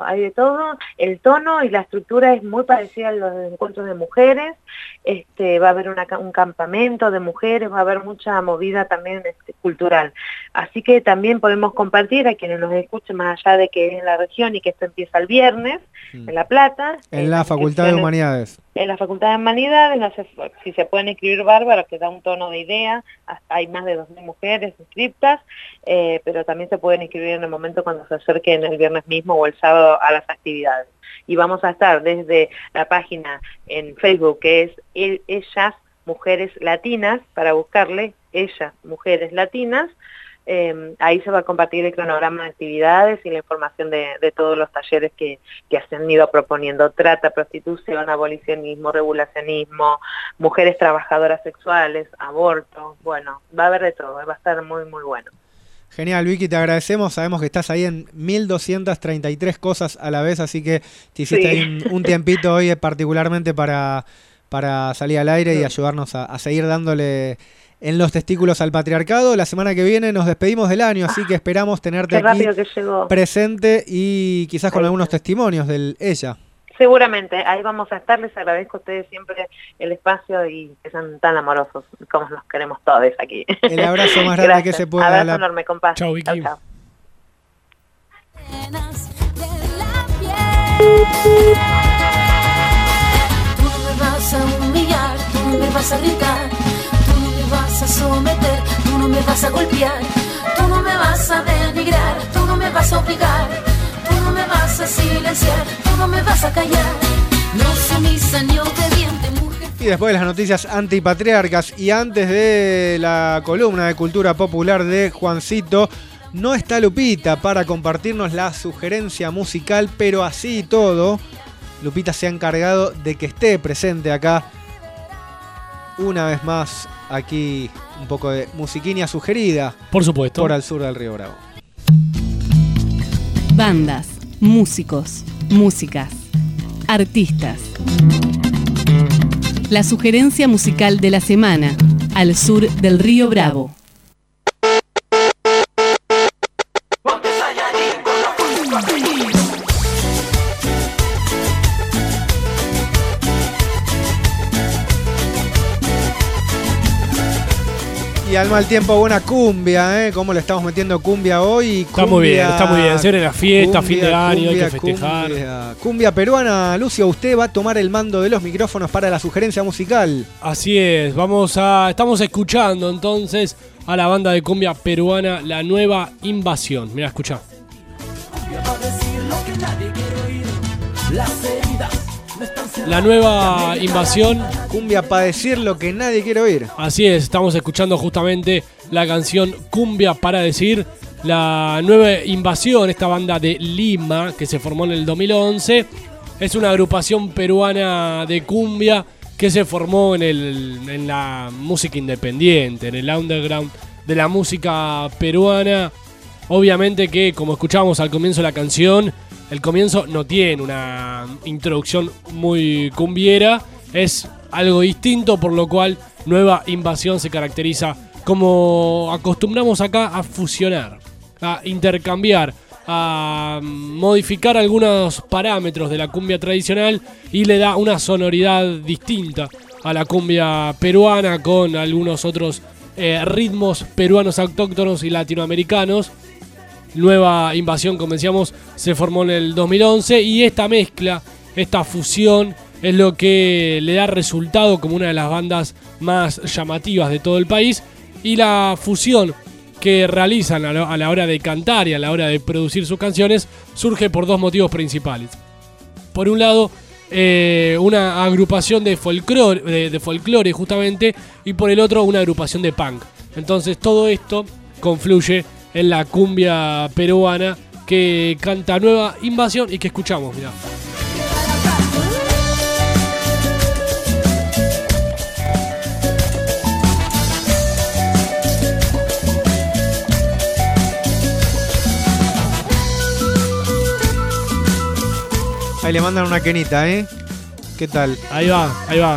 El tono y la estructura es muy parecida a los encuentros de mujeres. Va a haber un campamento de mujeres, va a haber mucha movida también cultural. Así que también podemos compartir a quienes nos escuchen, más allá de que es en la región y que esto empieza el viernes, en La Plata. En la Facultad de Humanidades. En la Facultad de Humanidades, no sé si se pueden inscribir, bárbaro, que da un tono de idea. Hasta hay más de 2.000 mujeres inscriptas, pero también se pueden inscribir en el momento cuando se acerquen el viernes mismo o el sábado a las actividades. Y vamos a estar desde la página en Facebook, que es Ellas Mujeres Latinas, para buscarle Ellas Mujeres Latinas. Ahí se va a compartir el cronograma de actividades y la información de todos los talleres que se han ido proponiendo: trata, prostitución, abolicionismo, regulacionismo, mujeres trabajadoras sexuales, aborto. Bueno, va a haber de todo, va a estar muy muy bueno. Genial, Vicky, te agradecemos. Sabemos que estás ahí en 1233 cosas a la vez, así que te hiciste ahí un tiempito hoy particularmente para salir al aire y ayudarnos a seguir dándole en los testículos al patriarcado. La semana que viene nos despedimos del año, así que esperamos tenerte aquí presente y quizás con algunos testimonios de ella. Seguramente, ahí vamos a estar. Les agradezco a ustedes siempre el espacio y que sean tan amorosos como nos queremos todos aquí. El abrazo más grande que se pueda. Abrazo enorme, compadre. Chau, Vicky. Chau. Tú no me vas a humillar, tú no me vas a gritar, tú no me vas a someter, tú no me vas a golpear, tú no me vas a denigrar, tú no me vas a obligar, tú no me vas a silenciar, tú no me vas a callar. No sumisa ni obediente, mujer. Y después de las noticias antipatriarcas y antes de la columna de cultura popular de Juancito, no está Lupita para compartirnos la sugerencia musical, pero así y todo, Lupita se ha encargado de que esté presente acá una vez más. Aquí un poco de musiquinia sugerida, por supuesto, por Al Sur del Río Bravo. Bandas, músicos, músicas, artistas. La sugerencia musical de la semana, Al Sur del Río Bravo. Y al mal tiempo buena cumbia, ¿eh? Cómo le estamos metiendo cumbia hoy. Está muy bien. Se viene la fiesta, fin de año, hay que festejar. Cumbia peruana. Lucio, usted va a tomar el mando de los micrófonos para la sugerencia musical. Así es, estamos escuchando entonces a la banda de cumbia peruana La Nueva Invasión. Mirá, escuchá. La Nueva Invasión. Cumbia para decir lo que nadie quiere oír. Así es, estamos escuchando justamente la canción Cumbia para decir. La Nueva Invasión, esta banda de Lima que se formó en el 2011, es una agrupación peruana de cumbia que se formó en la música independiente, en el underground de la música peruana. Obviamente que, como escuchábamos al comienzo de la canción, el comienzo no tiene una introducción muy cumbiera, es algo distinto, por lo cual Nueva Invasión se caracteriza, como acostumbramos acá, a fusionar, a intercambiar, a modificar algunos parámetros de la cumbia tradicional y le da una sonoridad distinta a la cumbia peruana con algunos otros ritmos peruanos autóctonos y latinoamericanos. Nueva Invasión, como decíamos, se formó en el 2011 y esta mezcla, esta fusión es lo que le da resultado como una de las bandas más llamativas de todo el país. Y la fusión que realizan a la hora de cantar y a la hora de producir sus canciones surge por dos motivos principales. Por un lado, una agrupación de folclore justamente, y por el otro una agrupación de punk. Entonces todo esto confluye en la cumbia peruana que canta Nueva Invasión y que escuchamos, mirá. Ahí le mandan una quenita, ¿eh? ¿Qué tal? Ahí va, ahí va.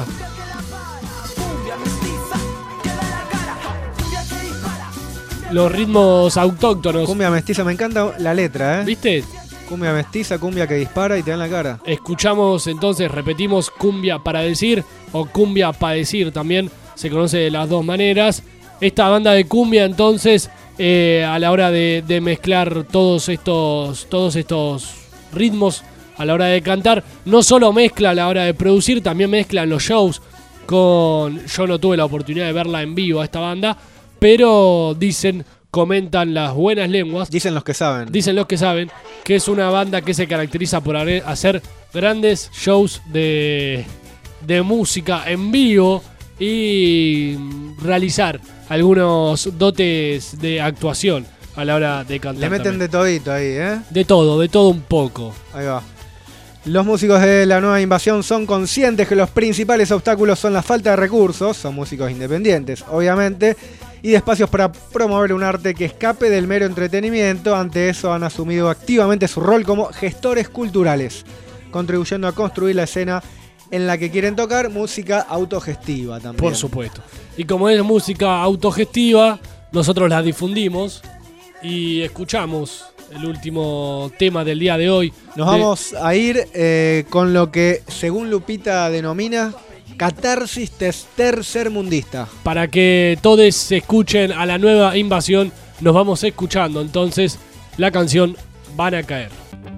Los ritmos autóctonos. Cumbia mestiza, me encanta la letra, ¿eh? ¿Viste? Cumbia mestiza, cumbia que dispara y te da en la cara. Escuchamos entonces, repetimos, cumbia para decir o cumbia para decir, también se conoce de las dos maneras. Esta banda de cumbia entonces, a la hora de mezclar todos estos ritmos a la hora de cantar, no solo mezcla a la hora de producir, también mezcla en los shows. Yo no tuve la oportunidad de verla en vivo a esta banda, pero comentan las buenas lenguas. Dicen los que saben. Dicen los que saben que es una banda que se caracteriza por hacer grandes shows de música en vivo y realizar algunos dotes de actuación a la hora de cantar. Le meten también de todito ahí, ¿eh? De todo un poco. Ahí va. Los músicos de la Nueva Invasión son conscientes que los principales obstáculos son la falta de recursos, son músicos independientes, obviamente, y de espacios para promover un arte que escape del mero entretenimiento. Ante eso han asumido activamente su rol como gestores culturales, contribuyendo a construir la escena en la que quieren tocar, música autogestiva también. Por supuesto. Y como es música autogestiva, nosotros la difundimos y escuchamos el último tema del día de hoy. Nos vamos a ir con lo que, según Lupita, denomina catarsis tercermundista. Para que todos se escuchen a la Nueva Invasión, nos vamos escuchando entonces la canción Van a Caer.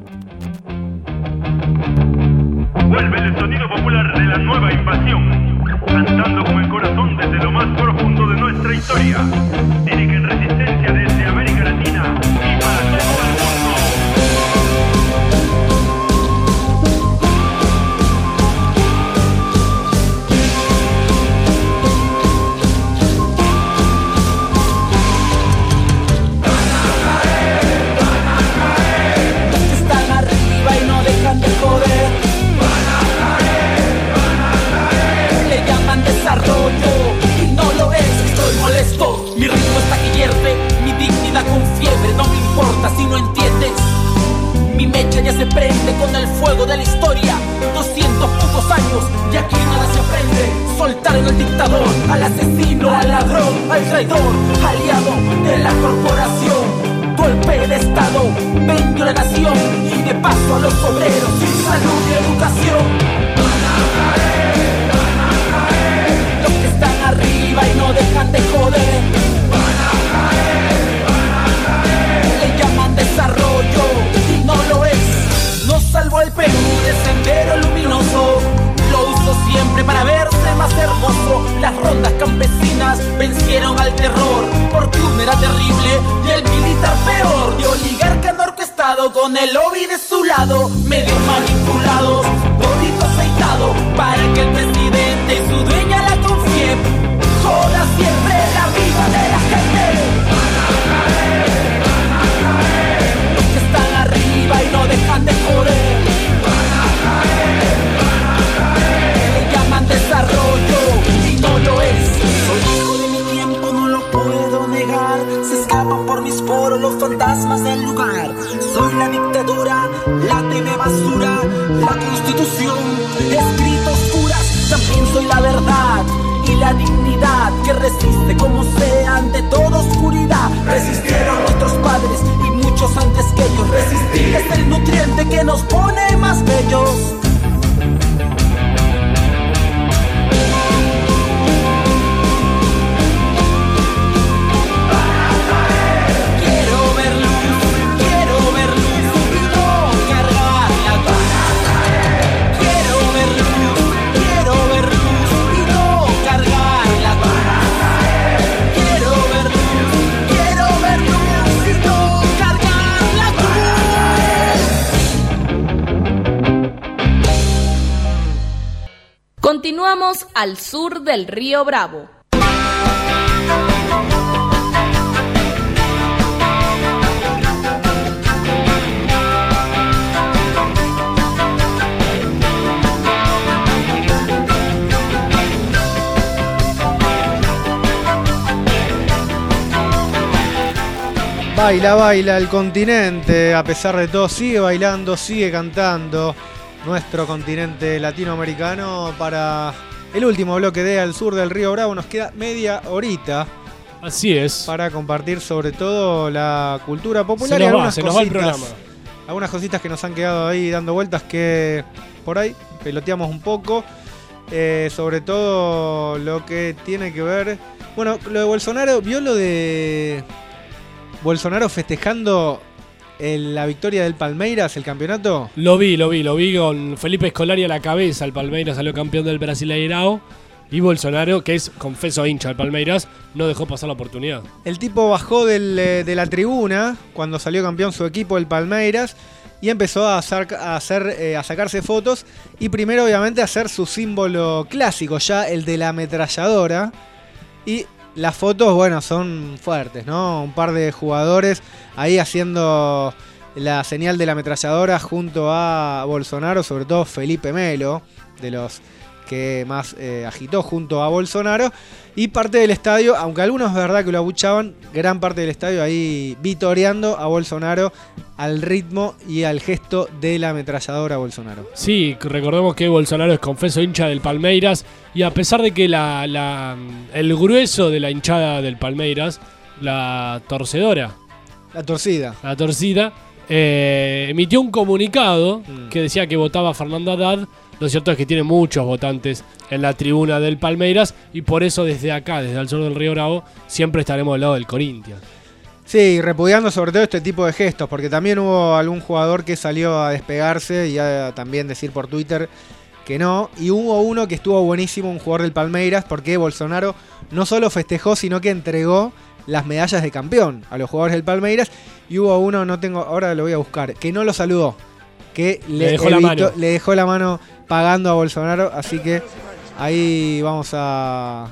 Vuelve el sonido popular de la Nueva Invasión, cantando con el corazón desde lo más profundo de nuestra historia. Erigen resistencia desde América Latina y para todo el mundo. Están arriba y no dejan de joder. Le llaman desarrollo y no lo es. Estoy molesto, mi ritmo está que hierve, mi dignidad con fiebre. No me importa si no entiendes. Mi mecha ya se prende con el fuego de la historia. 200 putos años y aquí nada se aprende. Soltaron al dictador, al asesino, al ladrón, al traidor, aliado de la corporación. Golpe de estado, vendió la nación y de paso a los obreros sin salud y educación. Van a caer, los que están arriba y no dejan de joder. Van a caer, le llaman desarrollo y no lo es. No salvo el Perú de sendero luminoso, lo uso siempre para verse más hermoso. Las rondas campesinas vencieron al terror, porque uno era terrible y el militar peor. De oligarca no orquestado con el lobby de su lado, medio manipulados, todito aceitado, para que el presidente y su dueña la confíe. Joda siempre la vida de la gente. Van a caer, los que están arriba y no dejan de joder. Van a caer, le llaman desarrollo y no lo es. Soy hijo de mi tiempo, no lo puedo negar. Se escapan por mis poros los fantasmas del lugar. Soy la dictadura, la TV basura, la constitución, escritos curas. También soy la verdad y la dignidad que resiste como sea ante toda oscuridad. Resistieron nuestros padres y muchos antes que ellos. Resistir es el nutriente que nos pone más bellos. Continuamos al sur del río Bravo. Baila el continente, a pesar de todo sigue bailando, sigue cantando nuestro continente latinoamericano. Para el último bloque de Al Sur del Río Bravo nos queda media horita. Así es. Para compartir sobre todo la cultura popular y se nos va el programa. Algunas cositas que nos han quedado ahí dando vueltas que por ahí peloteamos un poco. Sobre todo lo que tiene que ver... Bueno, lo de Bolsonaro, ¿vio lo de... Bolsonaro festejando la victoria del Palmeiras, el campeonato? Lo vi con Felipe Scolari a la cabeza. El Palmeiras salió campeón del Brasileirao. Y Bolsonaro, que es confeso hincha del Palmeiras, no dejó pasar la oportunidad. El tipo bajó de la tribuna cuando salió campeón su equipo, el Palmeiras, y empezó a sacarse fotos. Y primero, obviamente, a hacer su símbolo clásico, ya el de la ametralladora. Y las fotos, bueno, son fuertes, ¿no? Un par de jugadores ahí haciendo la señal de la ametralladora junto a Bolsonaro, sobre todo Felipe Melo, de los que más agitó junto a Bolsonaro. Y parte del estadio, aunque algunos de verdad que lo abuchaban, gran parte del estadio ahí vitoreando a Bolsonaro al ritmo y al gesto de la ametralladora Bolsonaro. Sí, recordemos que Bolsonaro es confeso hincha del Palmeiras. Y a pesar de que el grueso de la hinchada del Palmeiras, la torcida, emitió un comunicado que decía que votaba a Fernando Haddad. Lo cierto es que tiene muchos votantes en la tribuna del Palmeiras y por eso desde acá, desde el sur del Río Bravo, siempre estaremos del lado del Corinthians. Sí, repudiando sobre todo este tipo de gestos, porque también hubo algún jugador que salió a despegarse y a también decir por Twitter que no. Y hubo uno que estuvo buenísimo, un jugador del Palmeiras, porque Bolsonaro no solo festejó, sino que entregó las medallas de campeón a los jugadores del Palmeiras. Y hubo uno, ahora lo voy a buscar, que no lo saludó, que le dejó la mano pagando a Bolsonaro. Así que ahí vamos a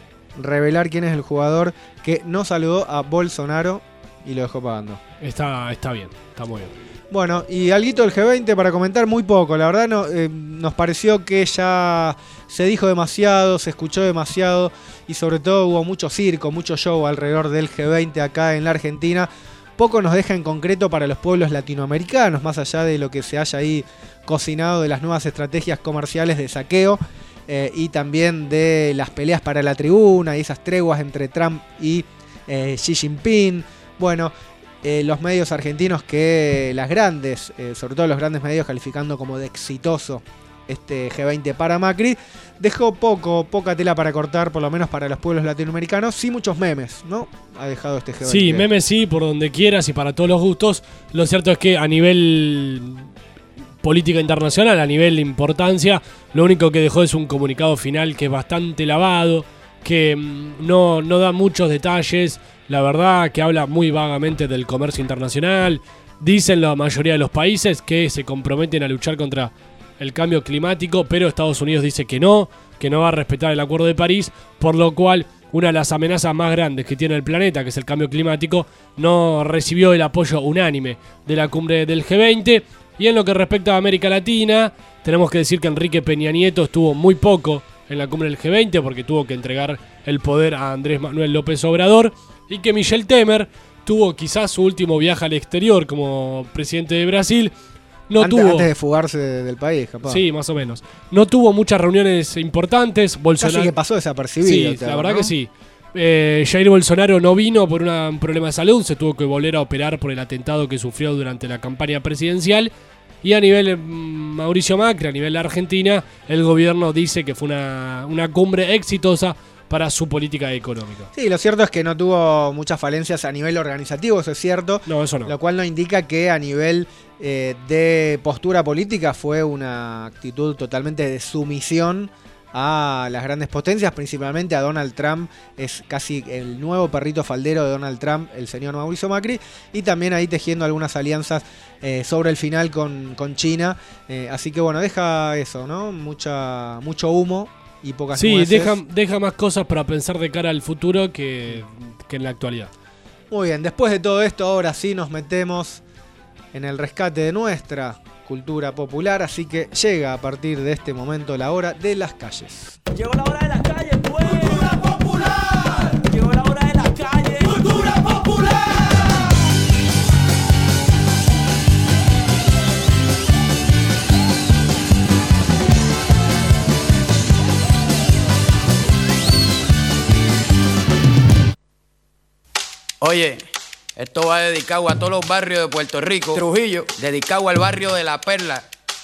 revelar quién es el jugador que no saludó a Bolsonaro y lo dejó pagando. Está bien, está muy bien. Bueno, y alguito del G20 para comentar muy poco. La verdad nos pareció que ya se dijo demasiado, se escuchó demasiado y sobre todo hubo mucho circo, mucho show alrededor del G20 acá en la Argentina. Poco nos deja en concreto para los pueblos latinoamericanos, más allá de lo que se haya ahí cocinado de las nuevas estrategias comerciales de saqueo y también de las peleas para la tribuna y esas treguas entre Trump y Xi Jinping. Bueno, los medios argentinos que sobre todo los grandes medios calificando como de exitoso este G20 para Macri, dejó poca tela para cortar, por lo menos para los pueblos latinoamericanos. Sí, muchos memes, ¿no? Ha dejado este G20. Sí, memes sí, por donde quieras y para todos los gustos. Lo cierto es que a nivel política internacional, a nivel de importancia, lo único que dejó es un comunicado final que es bastante lavado, que no da muchos detalles. La verdad que habla muy vagamente del comercio internacional. Dicen la mayoría de los países que se comprometen a luchar contra el cambio climático, pero Estados Unidos dice que no va a respetar el Acuerdo de París, por lo cual una de las amenazas más grandes que tiene el planeta, que es el cambio climático, no recibió el apoyo unánime de la cumbre del G20. Y en lo que respecta a América Latina, tenemos que decir que Enrique Peña Nieto estuvo muy poco en la cumbre del G20 porque tuvo que entregar el poder a Andrés Manuel López Obrador, y que Michel Temer tuvo quizás su último viaje al exterior como presidente de Brasil. Antes de fugarse del país, capaz. Sí, más o menos. No tuvo muchas reuniones importantes. Casi que pasó desapercibido. Sí, la verdad que sí. Jair Bolsonaro no vino por un problema de salud. Se tuvo que volver a operar por el atentado que sufrió durante la campaña presidencial. Y a nivel Mauricio Macri, a nivel de Argentina, el gobierno dice que fue una cumbre exitosa para su política económica. Sí, lo cierto es que no tuvo muchas falencias a nivel organizativo, eso es cierto. No, eso no. Lo cual no indica que a nivel de postura política fue una actitud totalmente de sumisión a las grandes potencias, principalmente a Donald Trump. Es casi el nuevo perrito faldero de Donald Trump, el señor Mauricio Macri, y también ahí tejiendo algunas alianzas sobre el final con China. Así que bueno, deja eso, ¿no? Mucho humo y pocas nueces. Sí, deja más cosas para pensar de cara al futuro que en la actualidad. Muy bien, después de todo esto, ahora sí nos metemos en el rescate de nuestra cultura popular, así que llega a partir de este momento la hora de las calles. Llegó la hora de las calles, pues. ¡Cultura popular! Llegó la hora de las calles. ¡Cultura popular! Oye, esto va dedicado a todos los barrios de Puerto Rico. Trujillo, dedicado al barrio de La Perla.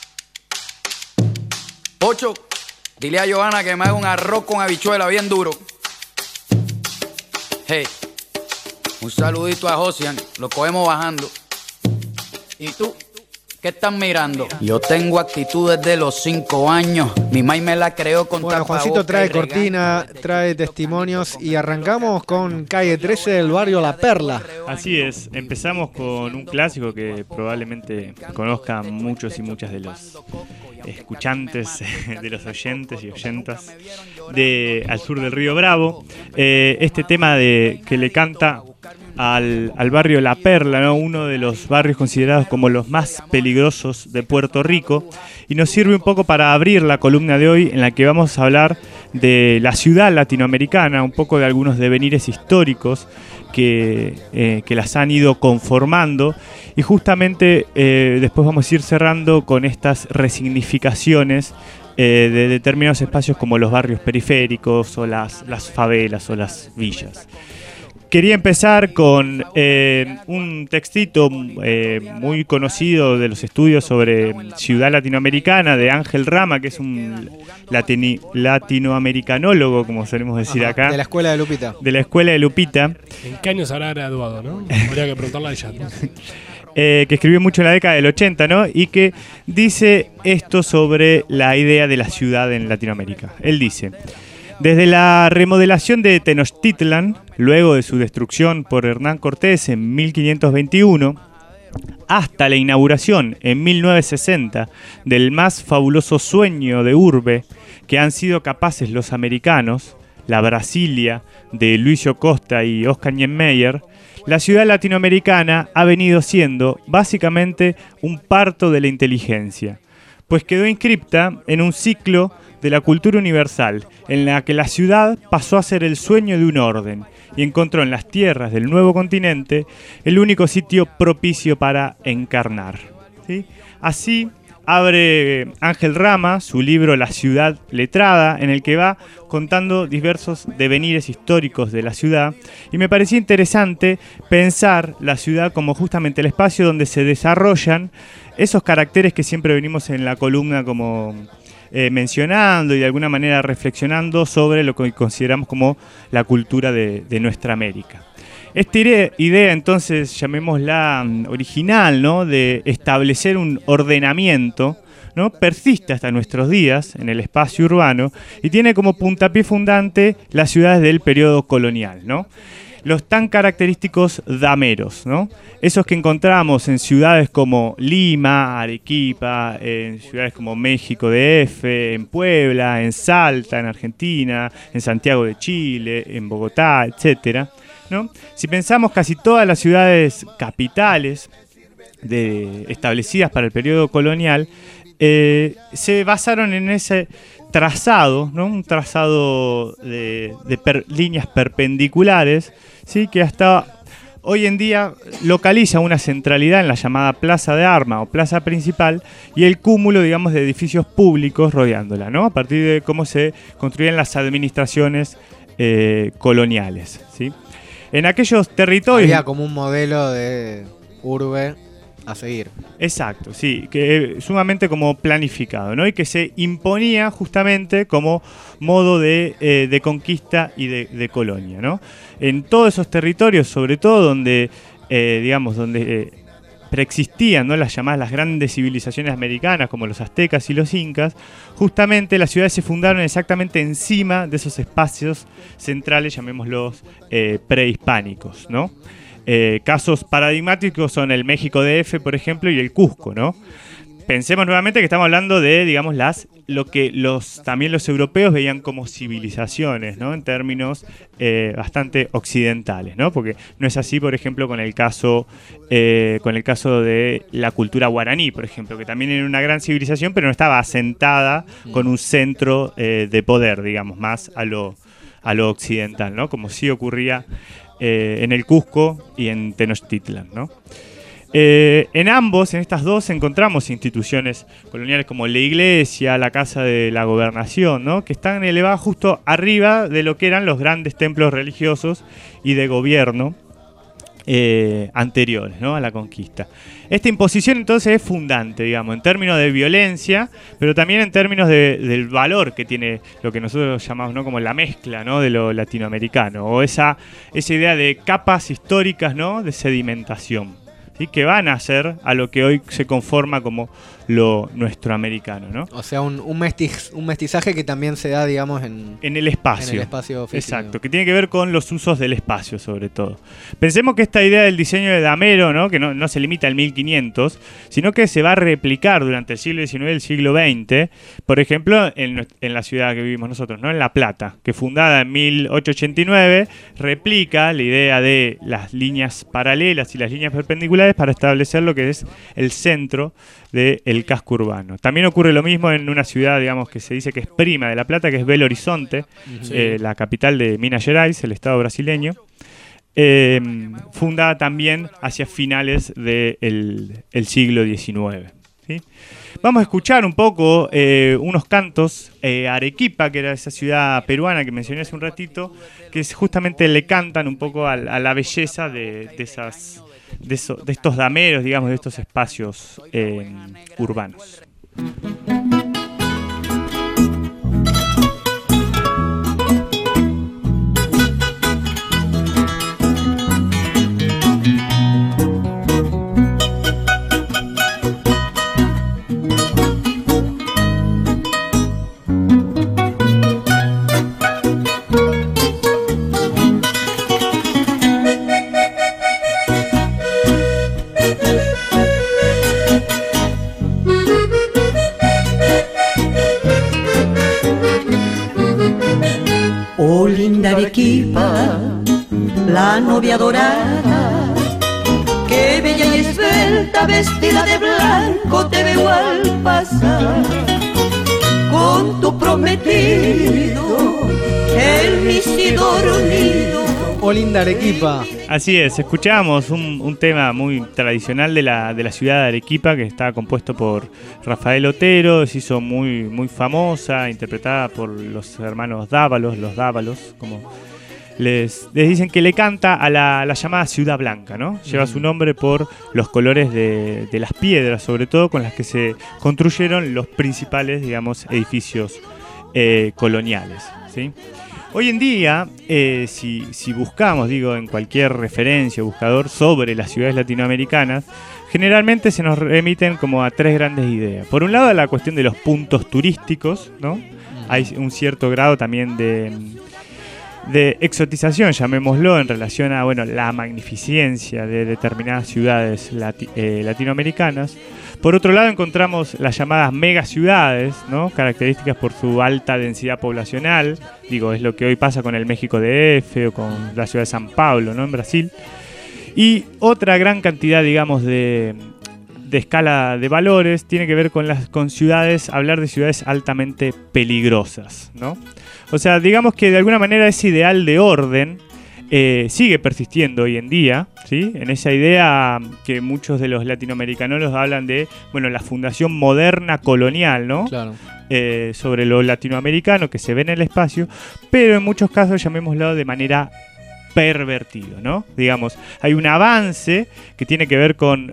Pocho, dile a Johanna que me haga un arroz con habichuela bien duro. Hey, un saludito a Josian, lo cogemos bajando. ¿Y tú? ¿Qué están mirando? Yo tengo actitud desde los 5 años. Mi maíz me la creó con Bueno, Juancito trae cortina, trae testimonios y arrancamos con calle 13 del barrio La Perla. Así es, empezamos con un clásico que probablemente conozcan muchos y muchas de los escuchantes, de los oyentes y oyentas de Al Sur del Río Bravo. Este tema que le canta al barrio La Perla, ¿no? Uno de los barrios considerados como los más peligrosos de Puerto Rico, y nos sirve un poco para abrir la columna de hoy en la que vamos a hablar de la ciudad latinoamericana, un poco de algunos devenires históricos que las han ido conformando, y justamente después vamos a ir cerrando con estas resignificaciones de determinados espacios como los barrios periféricos o las favelas o las villas. Quería empezar con un textito muy conocido de los estudios sobre ciudad latinoamericana de Ángel Rama, que es un latinoamericanólogo, como solemos decir acá. De la escuela de Lupita. De la escuela de Lupita. ¿En qué años habrá graduado, no? Habría que preguntarle a ella, ¿no? Que escribió mucho en la década del 80, ¿no? Y que dice esto sobre la idea de la ciudad en Latinoamérica. Él dice: desde la remodelación de Tenochtitlan, luego de su destrucción por Hernán Cortés en 1521, hasta la inauguración en 1960 del más fabuloso sueño de urbe que han sido capaces los americanos, la Brasilia de Luisio Costa y Oscar Niemeyer, la ciudad latinoamericana ha venido siendo básicamente un parto de la inteligencia, pues quedó inscripta en un ciclo de la cultura universal, en la que la ciudad pasó a ser el sueño de un orden y encontró en las tierras del nuevo continente el único sitio propicio para encarnar. ¿Sí? Así abre Ángel Rama su libro La ciudad letrada, en el que va contando diversos devenires históricos de la ciudad, y me parecía interesante pensar la ciudad como justamente el espacio donde se desarrollan esos caracteres que siempre venimos en la columna como mencionando y de alguna manera reflexionando sobre lo que consideramos como la cultura de nuestra América. Esta idea, entonces, llamémosla original, ¿no?, de establecer un ordenamiento, ¿no?, persiste hasta nuestros días en el espacio urbano y tiene como puntapié fundante las ciudades del periodo colonial, ¿no? Los tan característicos dameros, ¿no? Esos que encontramos en ciudades como Lima, Arequipa, en ciudades como México DF, en Puebla, en Salta, en Argentina, en Santiago de Chile, en Bogotá, etcétera, ¿no? Si pensamos, casi todas las ciudades capitales establecidas para el periodo colonial se basaron en ese trazado, ¿no? Un trazado de líneas perpendiculares, ¿sí?, que hasta hoy en día localiza una centralidad en la llamada Plaza de Armas o Plaza Principal y el cúmulo, digamos, de edificios públicos rodeándola, ¿no?, a partir de cómo se construían las administraciones coloniales, ¿sí? En aquellos territorios había como un modelo de urbe a seguir. Exacto, sí, que sumamente como planificado, ¿no? Y que se imponía justamente como modo de conquista y de colonia, ¿no? En todos esos territorios, sobre todo donde, preexistían, ¿no?, las grandes civilizaciones americanas como los aztecas y los incas, justamente las ciudades se fundaron exactamente encima de esos espacios centrales, llamémoslos prehispánicos, ¿no? Casos paradigmáticos son el México DF, por ejemplo, y el Cusco, ¿no? Pensemos nuevamente que estamos hablando de, digamos, lo que también los europeos veían como civilizaciones, ¿no?, en términos bastante occidentales, ¿no? Porque no es así, por ejemplo, con el caso de la cultura guaraní, por ejemplo, que también era una gran civilización, pero no estaba asentada con un centro de poder, digamos, más a lo occidental, ¿no? Como sí ocurría en el Cusco y en Tenochtitlan, ¿no? En estas dos encontramos instituciones coloniales como la iglesia, la casa de la gobernación, ¿no?, que están elevadas justo arriba de lo que eran los grandes templos religiosos y de gobierno anteriores, ¿no?, a la conquista. Esta imposición entonces es fundante, digamos, en términos de violencia, pero también en términos del valor que tiene lo que nosotros llamamos, ¿no?, como la mezcla, ¿no?, de lo latinoamericano, o esa idea de capas históricas, ¿no?, de sedimentación, ¿sí?, que van a ser a lo que hoy se conforma como lo nuestroamericano, ¿no? O sea, un mestizaje que también se da, digamos, en el espacio. En el espacio físico. Exacto, que tiene que ver con los usos del espacio, sobre todo. Pensemos que esta idea del diseño de Damero, ¿no?, que no se limita al 1500, sino que se va a replicar durante el siglo XIX y el siglo XX, por ejemplo, en la ciudad que vivimos nosotros, ¿no?, en La Plata, que fundada en 1889, replica la idea de las líneas paralelas y las líneas perpendiculares para establecer lo que es el centro del casco urbano. También ocurre lo mismo en una ciudad, digamos, que se dice que es prima de La Plata, que es Belo Horizonte, la capital de Minas Gerais, el estado brasileño, fundada también hacia finales del siglo XIX. ¿Sí? Vamos a escuchar un poco unos cantos a Arequipa, que era esa ciudad peruana que mencioné hace un ratito, que justamente le cantan un poco a la belleza de estos dameros, digamos, de estos espacios urbanos. Oh linda Arequipa, la novia dorada, qué bella y esbelta, vestida de blanco te veo al pasar, con tu prometido, el mistido dormido. Oh linda Arequipa. Así es, escuchamos un tema muy tradicional de la ciudad de Arequipa, que está compuesto por Rafael Otero, se hizo muy famosa, interpretada por los hermanos Dávalos, los Dávalos, como les dicen, que le canta a la llamada Ciudad Blanca, ¿no? Lleva su nombre por los colores de las piedras, sobre todo con las que se construyeron los principales, digamos, edificios coloniales, ¿sí? Hoy en día, si buscamos, en cualquier referencia o buscador sobre las ciudades latinoamericanas, generalmente se nos remiten como a tres grandes ideas. Por un lado, la cuestión de los puntos turísticos, ¿no? Hay un cierto grado también de exotización, llamémoslo, en relación a la magnificencia de determinadas ciudades latinoamericanas. Por otro lado, encontramos las llamadas megaciudades, ¿no?, características por su alta densidad poblacional. Es lo que hoy pasa con el México DF o con la ciudad de San Pablo, ¿no?, en Brasil. Y otra gran cantidad, digamos, de escala de valores tiene que ver con ciudades, hablar de ciudades altamente peligrosas, ¿no? O sea, digamos que de alguna manera ese ideal de orden sigue persistiendo hoy en día, ¿sí? En esa idea que muchos de los latinoamericanos hablan de, la fundación moderna colonial, ¿no? Claro. Sobre lo latinoamericano que se ve en el espacio, pero en muchos casos, llamémoslo de manera pervertido, ¿no? Hay un avance que tiene que ver con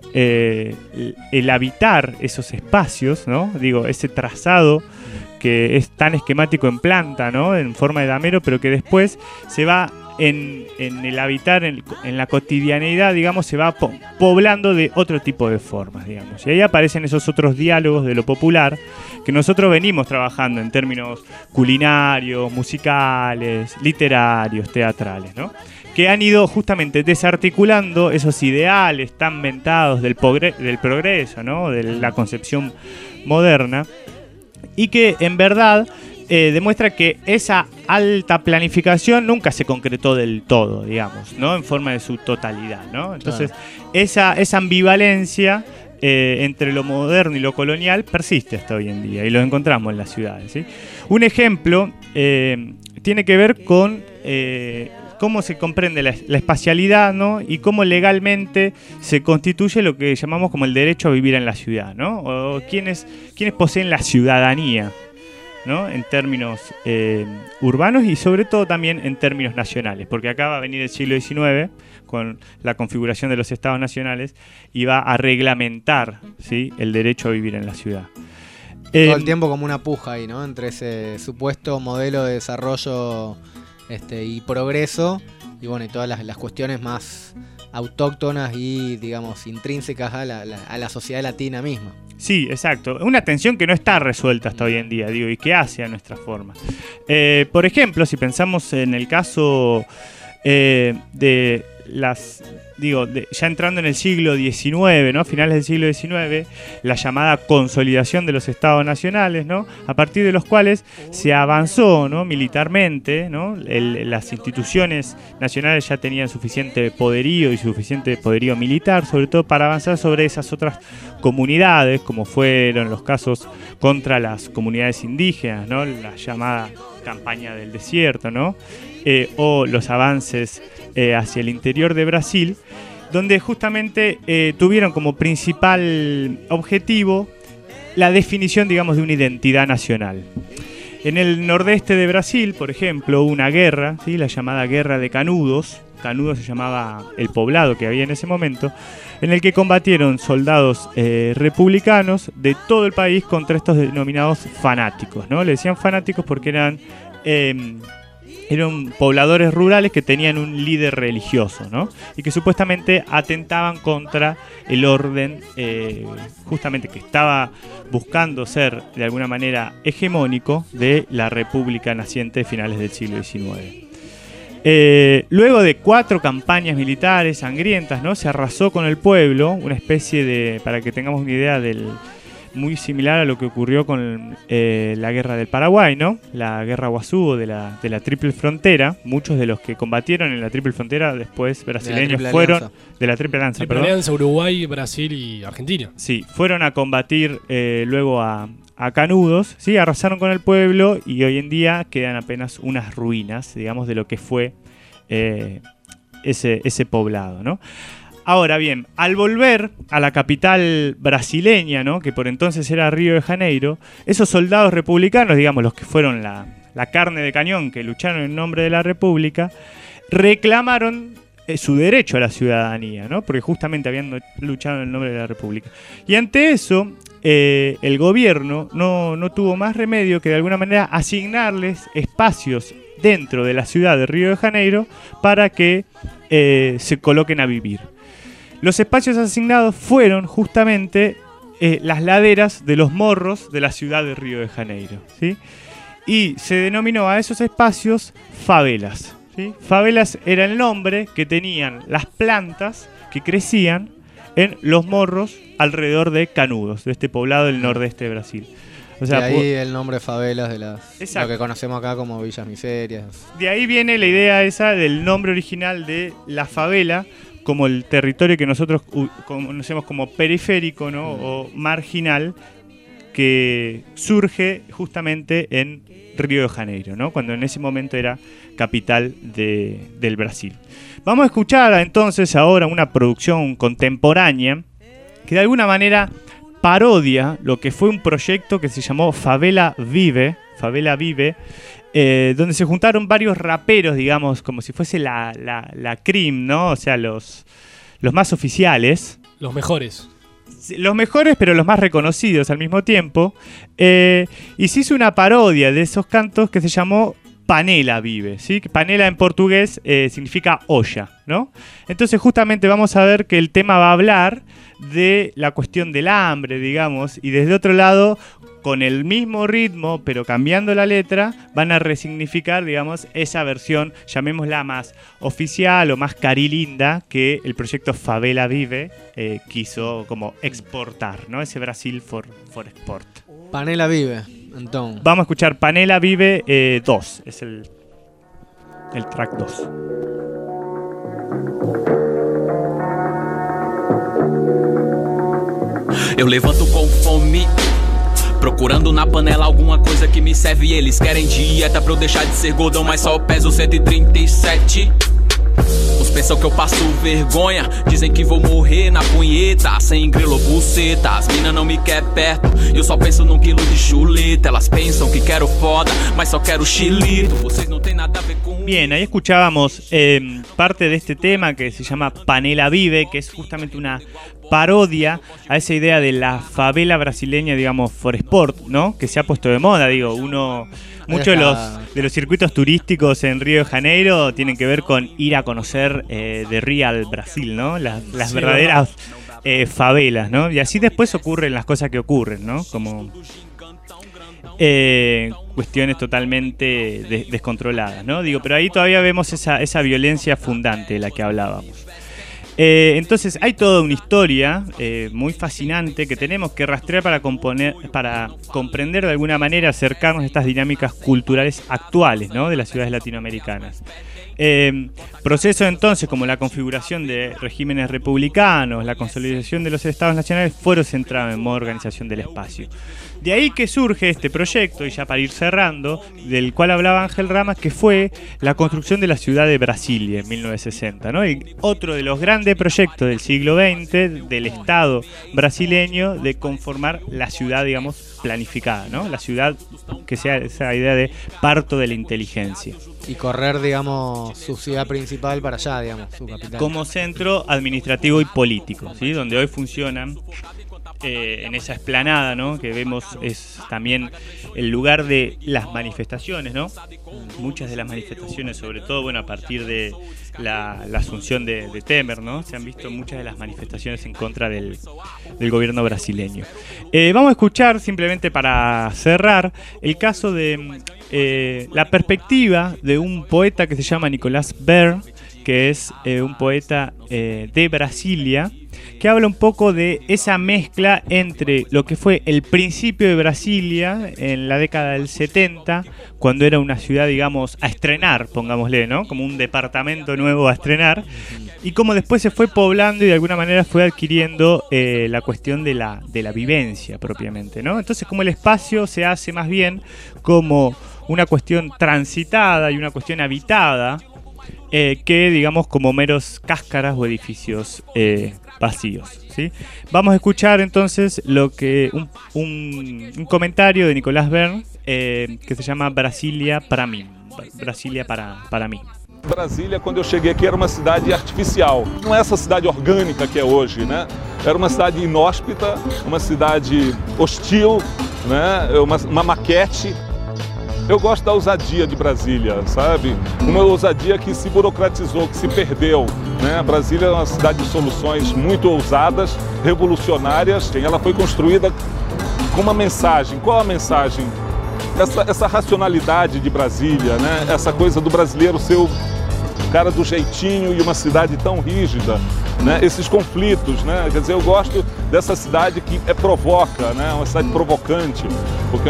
el habitar esos espacios, ¿no? Ese trazado que es tan esquemático en planta, ¿no?, en forma de damero, pero que después se va en el habitar, en la cotidianeidad, digamos, se va poblando de otro tipo de formas, digamos. Y ahí aparecen esos otros diálogos de lo popular que nosotros venimos trabajando en términos culinarios, musicales, literarios, teatrales, ¿no? Que han ido justamente desarticulando esos ideales tan mentados del progreso, ¿no? De la concepción moderna, y que en verdad demuestra que esa alta planificación nunca se concretó del todo, digamos, ¿no? En forma de su totalidad, ¿no? Entonces, esa ambivalencia entre lo moderno y lo colonial persiste hasta hoy en día, y lo encontramos en las ciudades, ¿sí? Un ejemplo tiene que ver con cómo se comprende la espacialidad, ¿no? Y cómo legalmente se constituye lo que llamamos como el derecho a vivir en la ciudad, ¿no? O quienes poseen la ciudadanía, ¿no? En términos urbanos y sobre todo también en términos nacionales, porque acá va a venir el siglo XIX con la configuración de los estados nacionales y va a reglamentar, ¿sí?, el derecho a vivir en la ciudad. Todo el tiempo como una puja ahí, ¿no? Entre ese supuesto modelo de desarrollo y progreso y bueno, y todas las cuestiones más autóctonas y, digamos, intrínsecas a la sociedad latina misma. Sí, exacto. Una tensión que no está resuelta hasta hoy en día, digo, y que hace a nuestra forma. Por ejemplo, si pensamos en el caso de las... ya entrando en el siglo XIX, ¿no? Finales del siglo XIX, la llamada consolidación de los estados nacionales, ¿no? A partir de los cuales se avanzó, ¿no?, militarmente, ¿no? Las instituciones nacionales ya tenían suficiente poderío y suficiente poderío militar, sobre todo para avanzar sobre esas otras comunidades, como fueron los casos contra las comunidades indígenas, ¿no? La llamada campaña del desierto, ¿no? O los avances hacia el interior de Brasil, donde justamente tuvieron como principal objetivo la definición, digamos, de una identidad nacional. En el nordeste de Brasil, por ejemplo, hubo una guerra, ¿sí?, la llamada Guerra de Canudos. Canudos se llamaba el poblado que había en ese momento, en el que combatieron soldados republicanos de todo el país contra estos denominados fanáticos, ¿no? Le decían fanáticos porque eran pobladores rurales que tenían un líder religioso, ¿no? Y que supuestamente atentaban contra el orden, justamente que estaba buscando ser de alguna manera hegemónico de la república naciente de finales del siglo XIX. Luego de 4 campañas militares sangrientas, ¿no?, se arrasó con el pueblo, una especie de, para que tengamos una idea muy similar a lo que ocurrió con la guerra del Paraguay, ¿no? La guerra Guazú de la Triple Frontera. Muchos de los que combatieron en la Triple Frontera después brasileños fueron de la Triple Alianza. Triple Alianza, Uruguay, Brasil y Argentina. Sí, fueron a combatir luego a Canudos, ¿sí? Arrasaron con el pueblo y hoy en día quedan apenas unas ruinas, digamos, de lo que fue ese poblado, ¿no? Ahora bien, al volver a la capital brasileña, ¿no?, que por entonces era Río de Janeiro, esos soldados republicanos, digamos, los que fueron la carne de cañón que lucharon en nombre de la República, reclamaron su derecho a la ciudadanía, ¿no?, porque justamente habían luchado en nombre de la República. Y ante eso, el gobierno no tuvo más remedio que de alguna manera asignarles espacios dentro de la ciudad de Río de Janeiro para que se coloquen a vivir. Los espacios asignados fueron justamente las laderas de los morros de la ciudad de Río de Janeiro, ¿sí? Y se denominó a esos espacios favelas, ¿sí? Favelas era el nombre que tenían las plantas que crecían en los morros alrededor de Canudos, de este poblado del nordeste de Brasil. O sea, de ahí el nombre favelas de lo que conocemos acá como villas miserias. De ahí viene la idea esa del nombre original de la favela, como el territorio que nosotros conocemos como periférico, ¿no?, o marginal, que surge justamente en Río de Janeiro, ¿no?, cuando en ese momento era capital del Brasil. Vamos a escuchar entonces ahora una producción contemporánea que de alguna manera parodia lo que fue un proyecto que se llamó Favela Vive, donde se juntaron varios raperos, digamos, como si fuese la CRIM, ¿no? O sea, los más oficiales. Los mejores. Los mejores, pero los más reconocidos al mismo tiempo. Y se hizo una parodia de esos cantos que se llamó Panela vive, ¿sí? Panela en portugués significa olla, ¿no? Entonces justamente vamos a ver que el tema va a hablar de la cuestión del hambre, digamos, y desde otro lado, con el mismo ritmo, pero cambiando la letra, van a resignificar, digamos, esa versión, llamémosla más oficial o más carilinda, que el proyecto Favela Vive quiso como exportar, ¿no? Ese Brasil for Export. Panela Vive, entonces. Vamos a escuchar Panela Vive 2, es el track 2. Eu levanto com fome, procurando na panela alguma coisa que me serve. E eles querem dieta pra eu deixar de ser gordão, mas só eu peso 137. Uns pensam que eu passo vergonha, dizem que vou morrer na punheta, sem grilo ou buceta. As mina não me quer perto, eu só penso num quilo de chuleta. Elas pensam que quero foda, mas só quero chilito. Vocês não tem nada a ver com... Bien, ahí escuchábamos parte de este tema que se llama Panela Vive, que es justamente una parodia a esa idea de la favela brasileña, digamos, for sport, ¿no? Que se ha puesto de moda, digo, muchos de los circuitos turísticos en Río de Janeiro tienen que ver con ir a conocer The Real Brasil, ¿no? Las sí, verdaderas favelas, ¿no? Y así después ocurren las cosas que ocurren, ¿no? Como cuestiones totalmente descontroladas, ¿no? Digo, pero ahí todavía vemos esa violencia fundante de la que hablábamos. Entonces hay toda una historia muy fascinante que tenemos que rastrear para comprender de alguna manera, acercarnos a estas dinámicas culturales actuales, ¿no? De las ciudades latinoamericanas. Proceso entonces como la configuración de regímenes republicanos, la consolidación de los estados nacionales, fueron centrados en modo de organización del espacio. De ahí que surge este proyecto, y ya para ir cerrando, del cual hablaba Ángel Ramas, que fue la construcción de la ciudad de Brasilia en 1960, ¿no? Y otro de los grandes proyectos del siglo XX, del Estado brasileño, de conformar la ciudad, digamos, planificada, ¿no? La ciudad que sea esa idea de parto de la inteligencia. Y correr, digamos, su ciudad principal para allá, digamos, su capital. Como centro administrativo y político, ¿sí? Donde hoy funcionan en esa explanada, ¿no? Que vemos es también el lugar de las manifestaciones, ¿no? Muchas de las manifestaciones, sobre todo, bueno, a partir de la asunción de Temer, ¿no? Se han visto muchas de las manifestaciones en contra del gobierno brasileño. Vamos a escuchar, simplemente para cerrar, el caso de la perspectiva de un poeta que se llama Nicolás Berr, que es un poeta de Brasilia, que habla un poco de esa mezcla entre lo que fue el principio de Brasilia en la década del 70, cuando era una ciudad, digamos, a estrenar, pongámosle, ¿no? Como un departamento nuevo a estrenar, y cómo después se fue poblando y de alguna manera fue adquiriendo la cuestión de la vivencia propiamente, ¿no? Entonces, como el espacio se hace más bien como una cuestión transitada y una cuestión habitada, que digamos como meros cáscaras o edificios vacíos, ¿sí? Vamos a escuchar entonces lo que un comentario de Nicolás Berr que se llama Brasilia para mí. Brasilia para mí. Brasília, quando eu cheguei aqui, era uma cidade artificial. Não é essa cidade orgânica que é hoje, né? Era uma cidade inóspita, uma cidade hostil, né? Uma maquete. Eu gosto da ousadia de Brasília, sabe? Uma ousadia que se burocratizou, que se perdeu, né? Brasília é uma cidade de soluções muito ousadas, revolucionárias. Ela foi construída com uma mensagem. Qual a mensagem? Essa racionalidade de Brasília, né? Essa coisa do brasileiro ser o cara do jeitinho e uma cidade tão rígida, né? Esses conflitos, né? Quer dizer, eu gosto dessa cidade que provoca, né? Uma cidade provocante, porque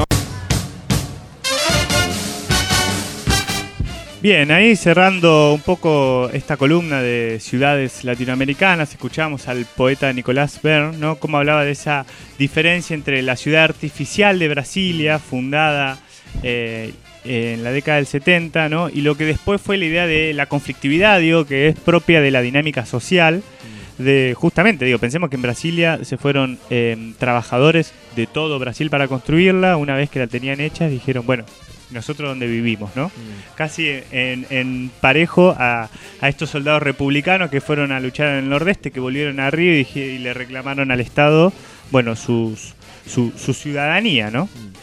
Bien, ahí cerrando un poco esta columna de ciudades latinoamericanas, escuchamos al poeta Nicolás Berr, ¿no? Cómo hablaba de esa diferencia entre la ciudad artificial de Brasilia, fundada en la década del 70, ¿no? Y lo que después fue la idea de la conflictividad, digo, que es propia de la dinámica social. Justamente, digo, pensemos que en Brasilia se fueron trabajadores de todo Brasil para construirla. Una vez que la tenían hecha, dijeron, bueno, nosotros donde vivimos, ¿no? Casi en parejo a estos soldados republicanos que fueron a luchar en el Nordeste, que volvieron a Río y le reclamaron al Estado, bueno, su ciudadanía, ¿no?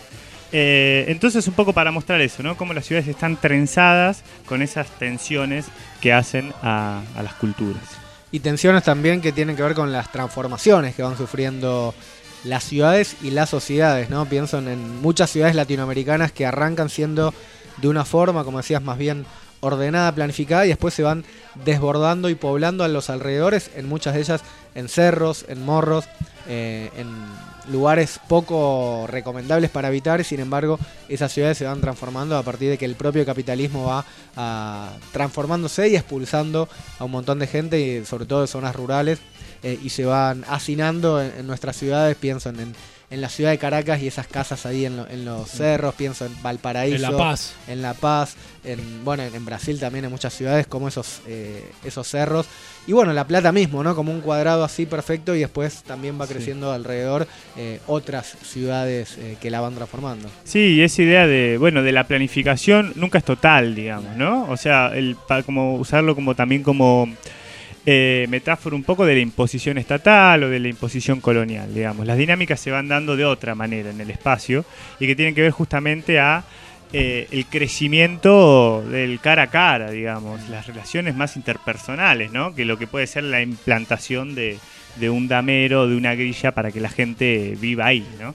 Entonces, un poco para mostrar eso, ¿no? Cómo las ciudades están trenzadas con esas tensiones que hacen a las culturas. Y tensiones también que tienen que ver con las transformaciones que van sufriendo las ciudades y las sociedades, ¿no? Pienso en muchas ciudades latinoamericanas que arrancan siendo de una forma, como decías, más bien ordenada, planificada, y después se van desbordando y poblando a los alrededores, en muchas de ellas en cerros, en morros, en lugares poco recomendables para habitar. Sin embargo, esas ciudades se van transformando a partir de que el propio capitalismo va transformándose y expulsando a un montón de gente, y sobre todo de zonas rurales, y se van hacinando en nuestras ciudades. Pienso en la ciudad de Caracas y esas casas ahí en los cerros, pienso en Valparaíso, en La Paz, en Brasil también, en muchas ciudades, como esos cerros. Y bueno, La Plata mismo, ¿no? Como un cuadrado así perfecto, y después también va creciendo alrededor otras ciudades que la van transformando. Sí, y esa idea de la planificación nunca es total, digamos, ¿no? O sea, como usarlo también como metáfora un poco de la imposición estatal o de la imposición colonial, digamos. Las dinámicas se van dando de otra manera en el espacio, y que tienen que ver justamente a el crecimiento del cara a cara, digamos, las relaciones más interpersonales, ¿no? Que lo que puede ser la implantación de un damero, de una grilla para que la gente viva ahí, ¿no?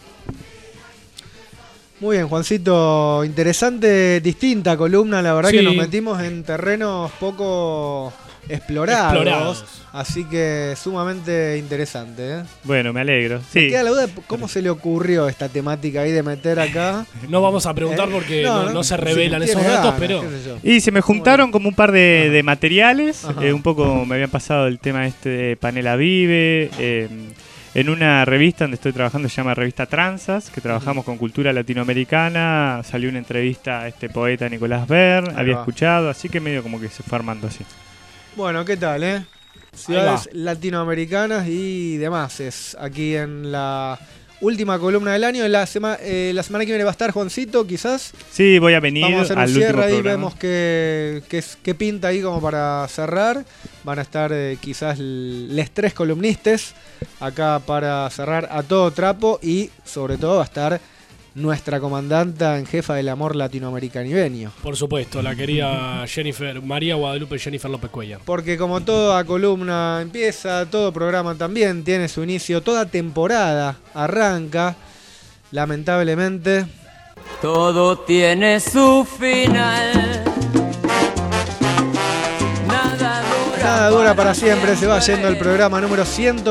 Muy bien, Juancito, interesante, distinta columna, la verdad. Sí. Que nos metimos en terrenos poco explorados, así que sumamente interesante, ¿eh? Bueno, me alegro. Me sí. queda la duda de cómo se le ocurrió esta temática ahí de meter acá. No vamos a preguntar porque no se revelan esos datos, pero... Y se me juntaron como un par de materiales, un poco me habían pasado el tema de Panela Vive, en una revista donde estoy trabajando, se llama Revista Tranzas, que trabajamos con cultura latinoamericana. Salió una entrevista a este poeta Nicolás Ver, había escuchado, así que medio como que se fue armando así. Bueno, ¿qué tal, Ciudades latinoamericanas y demás. Es aquí en la última columna del año. La semana que viene va a estar Juancito, quizás. Sí, voy a venir. Vamos a hacer al un cierre ahí, programa. vemos qué pinta ahí como para cerrar. Van a estar quizás les 3 columnistas acá para cerrar a todo trapo, y sobre todo va a estar nuestra comandanta en jefa del amor latinoamericanibeño. Por supuesto, la querida María Guadalupe Jennifer López Cuellar. Porque como toda columna empieza, todo programa también tiene su inicio, toda temporada arranca, lamentablemente. Todo tiene su final. Nada dura para siempre, se va yendo el programa número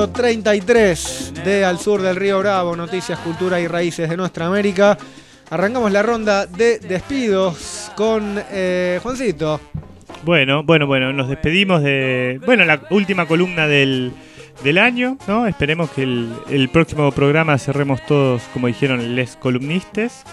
133 de Al Sur del Río Bravo, noticias, cultura y raíces de nuestra América. Arrancamos la ronda de despidos con Juancito. Bueno, nos despedimos de la última columna del año, ¿no? Esperemos que el próximo programa cerremos todos, como dijeron, les columnistas.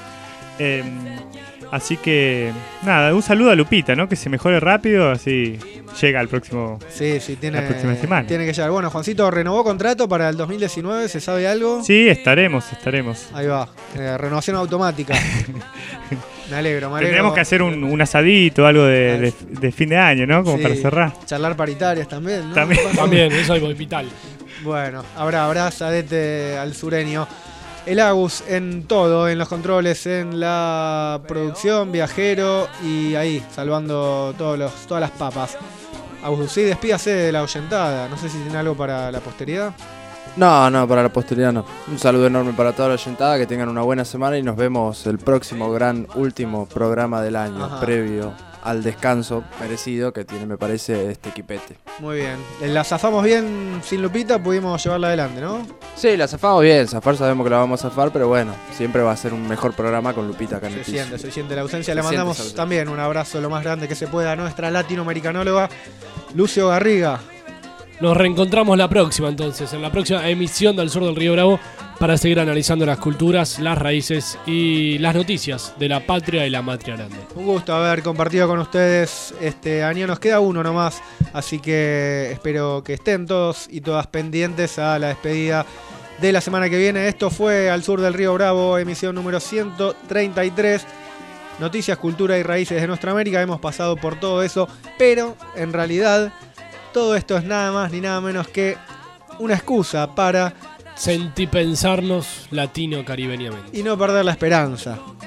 Así que, nada, un saludo a Lupita, ¿no? Que se mejore rápido, así llega al próximo. Sí, la próxima semana. Tiene que llegar. Bueno, Juancito, ¿renovó contrato para el 2019? ¿Se sabe algo? Sí, estaremos. Ahí va, renovación automática. Me alegro. Tendremos que hacer un asadito, algo de fin de año, ¿no? Como para cerrar. Charlar paritarias también, ¿no? También, eso es vital. Bueno, habrá asadete al sureño. El Agus en todo, en los controles, en la producción, viajero y ahí, salvando todas las papas. Agus, sí, despídase de la oyentada. No sé si tiene algo para la posteridad. No, para la posteridad no. Un saludo enorme para toda la oyentada, que tengan una buena semana y nos vemos el próximo gran último programa del año, previo al descanso merecido que tiene, me parece, este equipete. Muy bien. La zafamos bien sin Lupita, pudimos llevarla adelante, ¿no? Sí, la zafamos bien. Zafar sabemos que la vamos a zafar, pero bueno, siempre va a ser un mejor programa con Lupita acá en el piso. Se siente la ausencia. Le mandamos también un abrazo lo más grande que se pueda a nuestra latinoamericanóloga Lucio Garriga. Nos reencontramos la próxima, entonces, en la próxima emisión del Sur del Río Bravo, para seguir analizando las culturas, las raíces y las noticias de la patria y la matria grande. Un gusto haber compartido con ustedes este año. Nos queda uno nomás, así que espero que estén todos y todas pendientes a la despedida de la semana que viene. Esto fue Al Sur del Río Bravo, emisión número 133. Noticias, cultura y raíces de nuestra América. Hemos pasado por todo eso, pero en realidad todo esto es nada más ni nada menos que una excusa para sentipensarnos latino-caribeñamente y no perder la esperanza.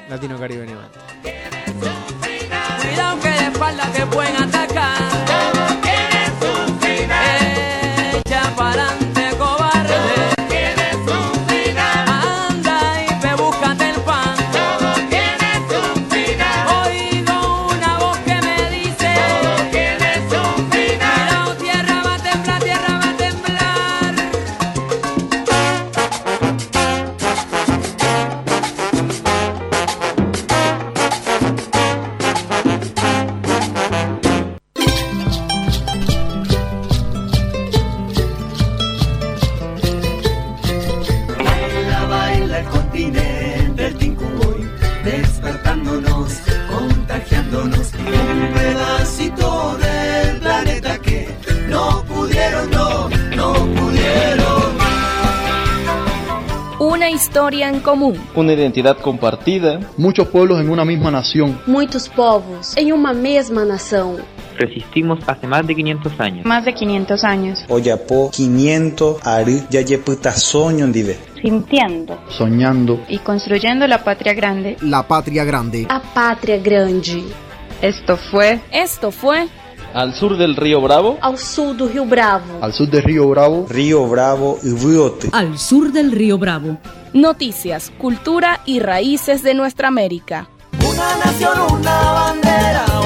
latino-caribeñamente. Cuidado que de espalda te pueden atacar. Todo tiene su final. Echa pa'lante, cobarde. Todo tiene su final. Anda y ve, búscate el pan. Todo tiene su final. Oigo una voz que me dice. Todo tiene su final. Cuidado, tierra va a temblar, tierra va a temblar. Baila, baila el continente, el Tincuboy, despertándonos, contagiándonos. Un pedacito del planeta que no pudieron, no pudieron. Una historia en común. Una identidad compartida. Muchos pueblos en una misma nación. Muitos povos em uma mesma nação. Resistimos hace más de 500 años. Más de 500 años. Oyapo 500 ari yayeputa soño ndive. Sintiendo. Soñando. Y construyendo la patria grande. La patria grande. A pátria grande. Esto fue Al sur del río Bravo. ao sul do Rio Bravo. Al sur del río Bravo. Río Bravo y Viote. Al sur del río Bravo. Noticias, cultura y raíces de nuestra América. Una nación, una bandera,